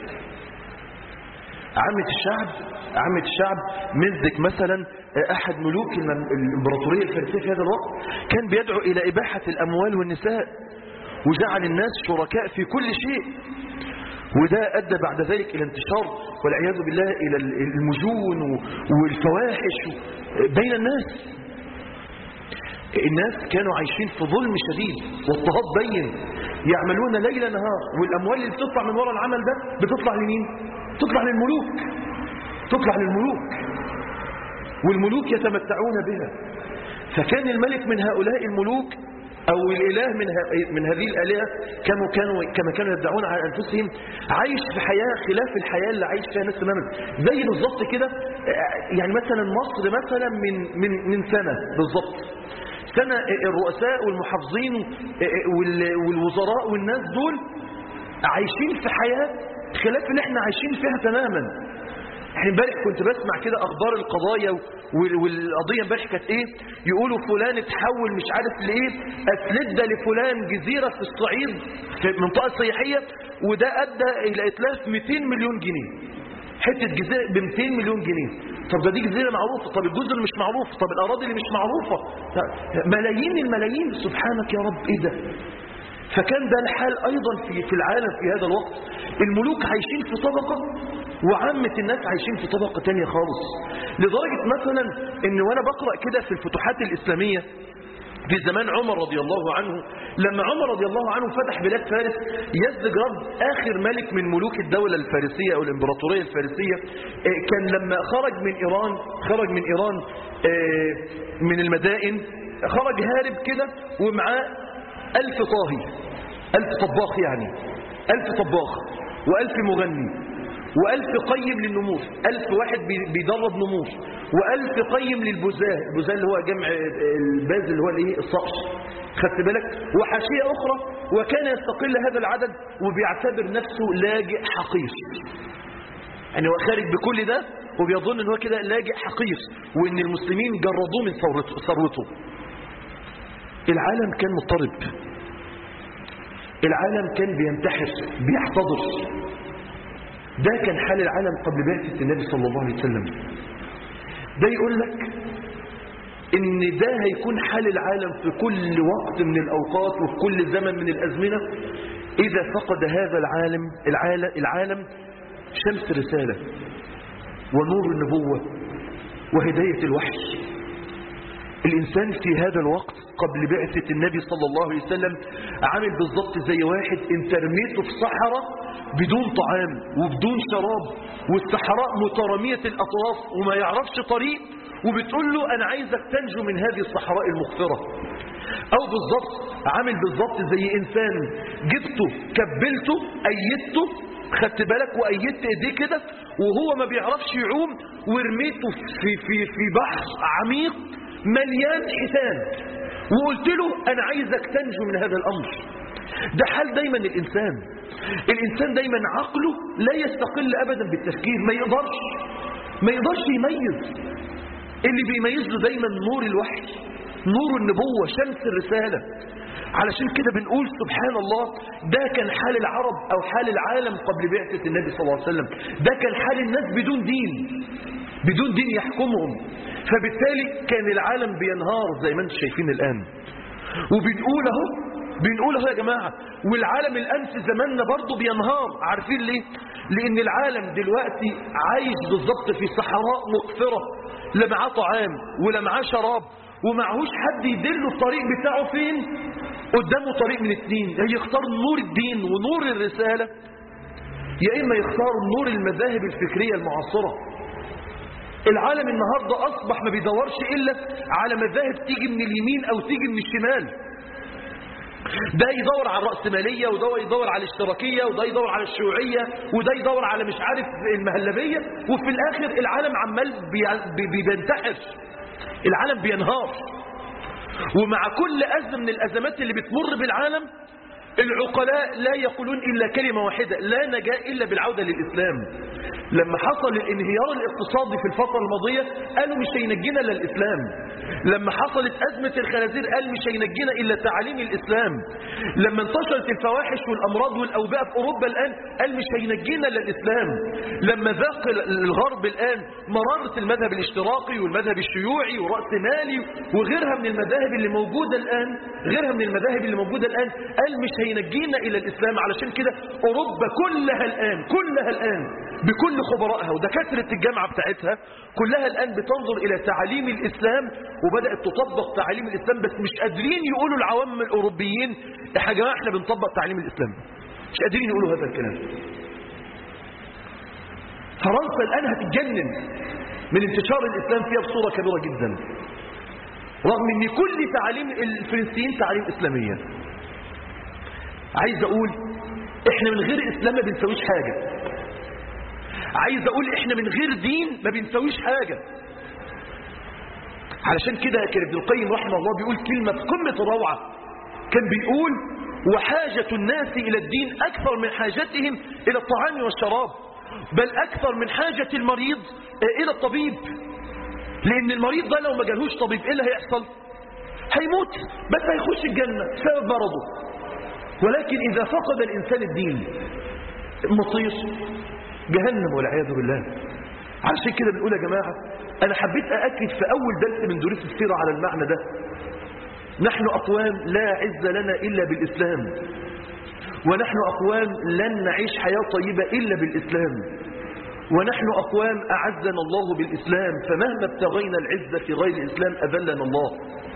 عامة الشعب مزدك مثلا أحد ملوك الإمبراطورية الفارسية في هذا الوقت كان بيدعو إلى إباحة الأموال والنساء، وجعل الناس شركاء في كل شيء، وده أدى بعد ذلك إلى انتشار والعياذ بالله إلى المجون والفواحش بين الناس. الناس كانوا عايشين في ظلم شديد واضطهاد بين، يعملون ليل نهار، والأموال اللي بتطلع من وراء العمل ده بتطلع لمين؟ تطلع للملوك، والملوك يتمتعون بها. فكان الملك من هؤلاء الملوك أو الإله من هذه الآلهة كما كانوا يدعون على أنفسهم، عايش في حياة خلاف الحياة اللي عايش فيها ناس تماما. زي بالظبط كده، يعني مثلا مصر مثلا من سنة بالظبط، سنة الرؤساء والمحافظين والوزراء والناس دول عايشين في حياة خلاف اللي احنا عايشين فيها تماما. احنا امبارح كنت بسمع كده اخبار القضايا، والقضيه امبارح كانت ايه؟ يقولوا فلان اتحول مش عارف لايه، اسلد لفلان جزيره في الصعيد في منطقه سياحيه، وده ادى الى اتلاف 200 مليون جنيه. حته جزيره ب 200 مليون جنيه. طب دي جزيره معروفه، طب الجزر اللي مش معروف، طب الاراضي اللي مش معروفه، ملايين الملايين. سبحانك يا رب، ايه ده؟ فكان ده الحال أيضا في العالم في هذا الوقت. الملوك عايشين في طبقة، وعامة الناس عايشين في طبقة تانية خالص. لدرجة مثلا إن وأنا بقرأ كده في الفتوحات الإسلامية في زمان عمر رضي الله عنه، لما عمر رضي الله عنه فتح بلاد فارس، يزدج رب آخر ملك من ملوك الدولة الفارسية أو الإمبراطورية الفارسية، كان لما خرج من إيران من المدائن، خرج هارب كده ومعاه 1000 طاهي، 1000 طباخ، يعني 1000 طباخ و1000 مغني و1000 قيم للنمور، 1000 واحد بيدرب نمور، و1000 قيم للبزاه، البزاه اللي هو جمع الباز اللي هو الايه الصقر، خدت بالك، وحاشيه اخرى. وكان يستقل هذا العدد وبيعتبر نفسه لاجئ حقير، يعني هو خارج بكل ده وبيظن ان هو كده لاجئ حقير، وان المسلمين جردوه من ثروته. العالم كان مضطرب، العالم كان بينتحر، بيحتضر. ده كان حال العالم قبل بعثة النبي صلى الله عليه وسلم. ده يقول لك ان ده هيكون حال العالم في كل وقت من الأوقات وفي كل زمن من الأزمنة، إذا فقد هذا العالم شمس الرسالة ونور النبوة وهداية الوحي. الإنسان في هذا الوقت قبل بعثة النبي صلى الله عليه وسلم عامل بالضبط زي واحد انت رميته في صحراء بدون طعام وبدون شراب، والصحراء مترامية الأطراف وما يعرفش طريق، وبتقول له أنا عايزك تنجو من هذه الصحراء المغفرة. أو بالضبط عامل بالضبط زي إنسان جبته كبلته أيدته، خدت بالك، وأيدت إيديه كده وهو ما بيعرفش يعوم، ورميته في بحر عميق مليان حيتان، وقلت له أنا عايزك تنجو من هذا الأمر. ده حال دايما الإنسان. الإنسان دايما عقله لا يستقل أبدا بالتفكير، ما يقدرش يميز. اللي بيميزه دايما نور الوحي، نور النبوة، شمس الرسالة. علشان كده بنقول سبحان الله، ده كان حال العرب أو حال العالم قبل بعثة النبي صلى الله عليه وسلم. ده كان حال الناس بدون دين يحكمهم. فبالتالي كان العالم بينهار زي ما انتم شايفين الآن. بنقول اهو يا جماعة، والعالم الآن في زماننا برضه بينهار. عارفين ليه؟ لأن العالم دلوقتي عايش بالظبط في صحراء مقفرة، لا معاه طعام ولا معاه شراب ومعهوش حد يدله الطريق بتاعه فين. قدامه طريق من اتنين، يختار نور الدين ونور الرسالة، يا إما يختار نور المذاهب الفكرية المعاصرة. العالم النهاردة أصبح ما بيدورش إلا على مذاهب تيجي من اليمين أو تيجي من الشمال. ده يدور على الرأسمالية، وده يدور على الاشتراكية، وده يدور على الشيوعية، وده يدور على مش عارف المهلبية. وفي الآخر العالم عمال بينتحر، العالم بينهار. ومع كل أزمة من الأزمات اللي بتمر بالعالم، العقلاء لا يقولون إلا كلمة واحدة: لا نجاة إلا بالعودة للإسلام. لما حصل الانهيار الاقتصادي في الفترة الماضية قالوا مش هينجينا إلا الإسلام. لما حصلت أزمة الخنازير قال مش هينجينا إلا تعاليم الإسلام. لما انتشرت الفواحش والأمراض والأوبئة في أوروبا الآن قال مش هينجينا إلا الإسلام. لما ذاق الغرب الآن مرارة المذهب الاشتراكي والمذهب الشيوعي والرأسمالي وغيرها من المذاهب اللي موجودة الآن، قال مش هينجينا إلا الإسلام. علشان كده أوروبا كلها الآن بكل خبرائها ودكاترة الجامعة بتاعتها كلها الآن بتنظر إلى تعاليم الإسلام، وبدأت تطبق تعاليم الإسلام. بس مش قادرين يقولوا العوام الأوروبيين: يا جماعة احنا بنطبق تعاليم الإسلام. مش قادرين يقولوا هذا الكلام. فرنسا الآن هتتجنن من انتشار الإسلام فيها بصورة كبيرة جدا، رغم ان كل تعاليم الفرنسيين تعاليم إسلامية. عايز أقول احنا من غير إسلام ما بنسويش حاجة. عايز أقول إحنا من غير دين ما بنسويش حاجة. علشان كده كان ابن القيم رحمه الله بيقول كلمة في قمة الروعة. كان بيقول: وحاجة الناس إلى الدين أكثر من حاجتهم إلى الطعام والشراب، بل أكثر من حاجة المريض إلى الطبيب. لأن المريض ده لو ما جالهوش طبيب إيه اللي هيحصل؟ هيموت، بس هيخش الجنة بسبب مرضه. ولكن إذا فقد الإنسان الدين مصير جهنم والعياذ بالله. عشان كده بنقول يا جماعة، أنا حبيت أأكد في أول درس من دروس السيرة على المعنى ده. نحن أقوام لا عز لنا إلا بالإسلام، ونحن أقوام لن نعيش حياة طيبة إلا بالإسلام، ونحن أقوام أعزنا الله بالإسلام، فمهما ابتغينا العزة في غير الإسلام أذلنا الله.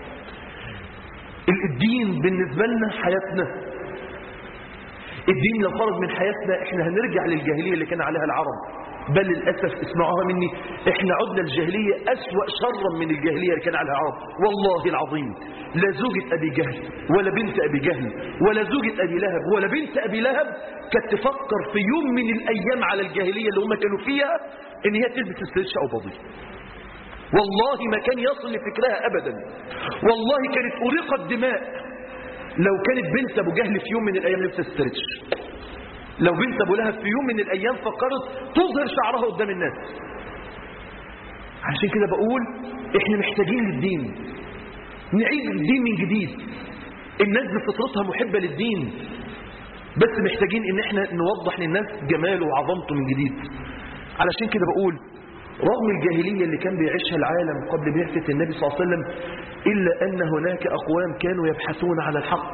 الدين بالنسبة لنا حياتنا. الدين لو خرج من حياتنا احنا هنرجع للجاهلية اللي كان عليها العرب. بل للأسف اسمعوها مني، احنا عدنا الجاهلية أسوأ شرا من الجاهلية اللي كان عليها العرب. والله العظيم لا زوجة أبي جهل ولا بنت أبي جهل ولا زوجة أبي لهب ولا بنت أبي لهب كانت تفكر في يوم من الأيام على الجاهلية اللي هم كانوا فيها ان هي تلبس السرش أو بضي. والله ما كان يصل لفكرها أبدا. والله كانت أريقت دماء لو كانت بنت أبو جهل في يوم من الأيام لبست السرش. لو بنت أبو لهب في يوم من الأيام فكرت تظهر شعرها قدام الناس. عشان كده بقول احنا محتاجين للدين، نعيد الدين من جديد. الناس بفطرتها محبة للدين، بس محتاجين ان احنا نوضح للناس جماله وعظمته من جديد. علشان كده بقول رغم الجاهلية اللي كان بيعيشها العالم قبل بعثة النبي صلى الله عليه وسلم، إلا أن هناك أقوام كانوا يبحثون على الحق،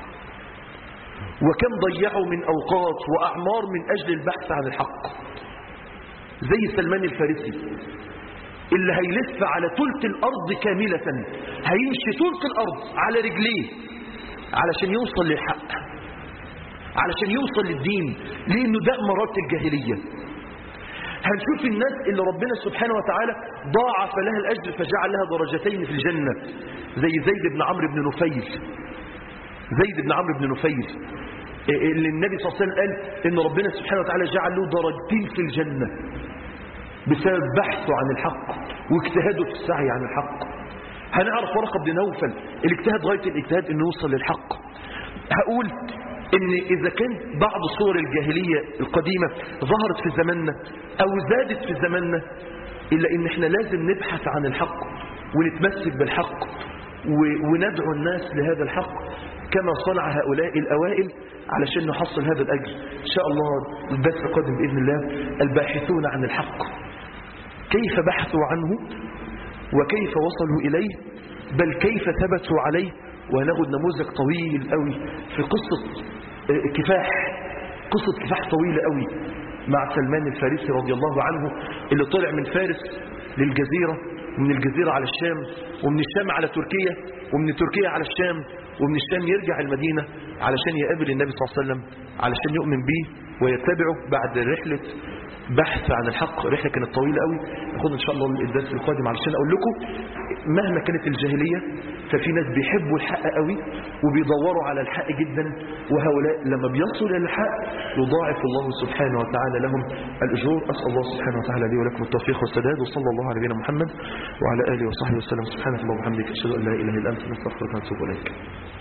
وكم ضيعوا من أوقات وأعمار من أجل البحث عن الحق. زي سلمان الفارسي اللي هيلف على ثلث الأرض كاملة، هيمشي ثلث الأرض على رجليه علشان يوصل للحق، علشان يوصل للدين، لأنه ده مرات الجاهلية. هنشوف الناس اللي ربنا سبحانه وتعالى ضاعف لها الأجر فجعل لها درجتين في الجنة، زي زيد بن عمرو بن نفيل. زيد بن عمرو بن نفيل اللي النبي صلى الله عليه وسلم قال إن ربنا سبحانه وتعالى جعل له درجتين في الجنة بسبب بحثه عن الحق واجتهاده في السعي عن الحق. هنعرف ورقة بن نوفل اللي اجتهد غاية الاجتهاد انه يوصل للحق. هقول ان اذا كان بعض صور الجاهلية القديمة ظهرت في زماننا او زادت في زماننا، الا ان احنا لازم نبحث عن الحق ونتمسك بالحق وندعو الناس لهذا الحق كما صنع هؤلاء الأوائل علشان نحصل هذا الأجر. إن شاء الله الدرس القادم بإذن الله الباحثون عن الحق، كيف بحثوا عنه وكيف وصلوا إليه، بل كيف ثبتوا عليه. وهناخد نموذج طويل قوي في قصة كفاح طويلة قوي مع سلمان الفارسي رضي الله عنه، اللي طلع من فارس للجزيرة، ومن الجزيرة على الشام، ومن الشام على تركيا، ومن تركيا على الشام، ومن الشام يرجع المدينة علشان يقابل النبي صلى الله عليه وسلم، علشان يؤمن به ويتبعه بعد رحلة بحث عن الحق. رحلة كانت طويلة قوي، ناخد ان شاء الله الدرس القادم علشان اقول لكم مهما كانت الجاهلية ففي ناس بيحبوا الحق قوي وبيدوروا على الحق جدا، وهؤلاء لما بيصلوا الى الحق يضاعف الله سبحانه وتعالى لهم الأجور. أسأل الله سبحانه وتعالى لي ولكم التوفيق والسداد، وصلى الله على نبينا محمد وعلى آله وصحبه وسلم. سبحانك اللهم وبحمدك، أشهد أن لا إله إلا أنت، نستغفرك ونتوب إليك.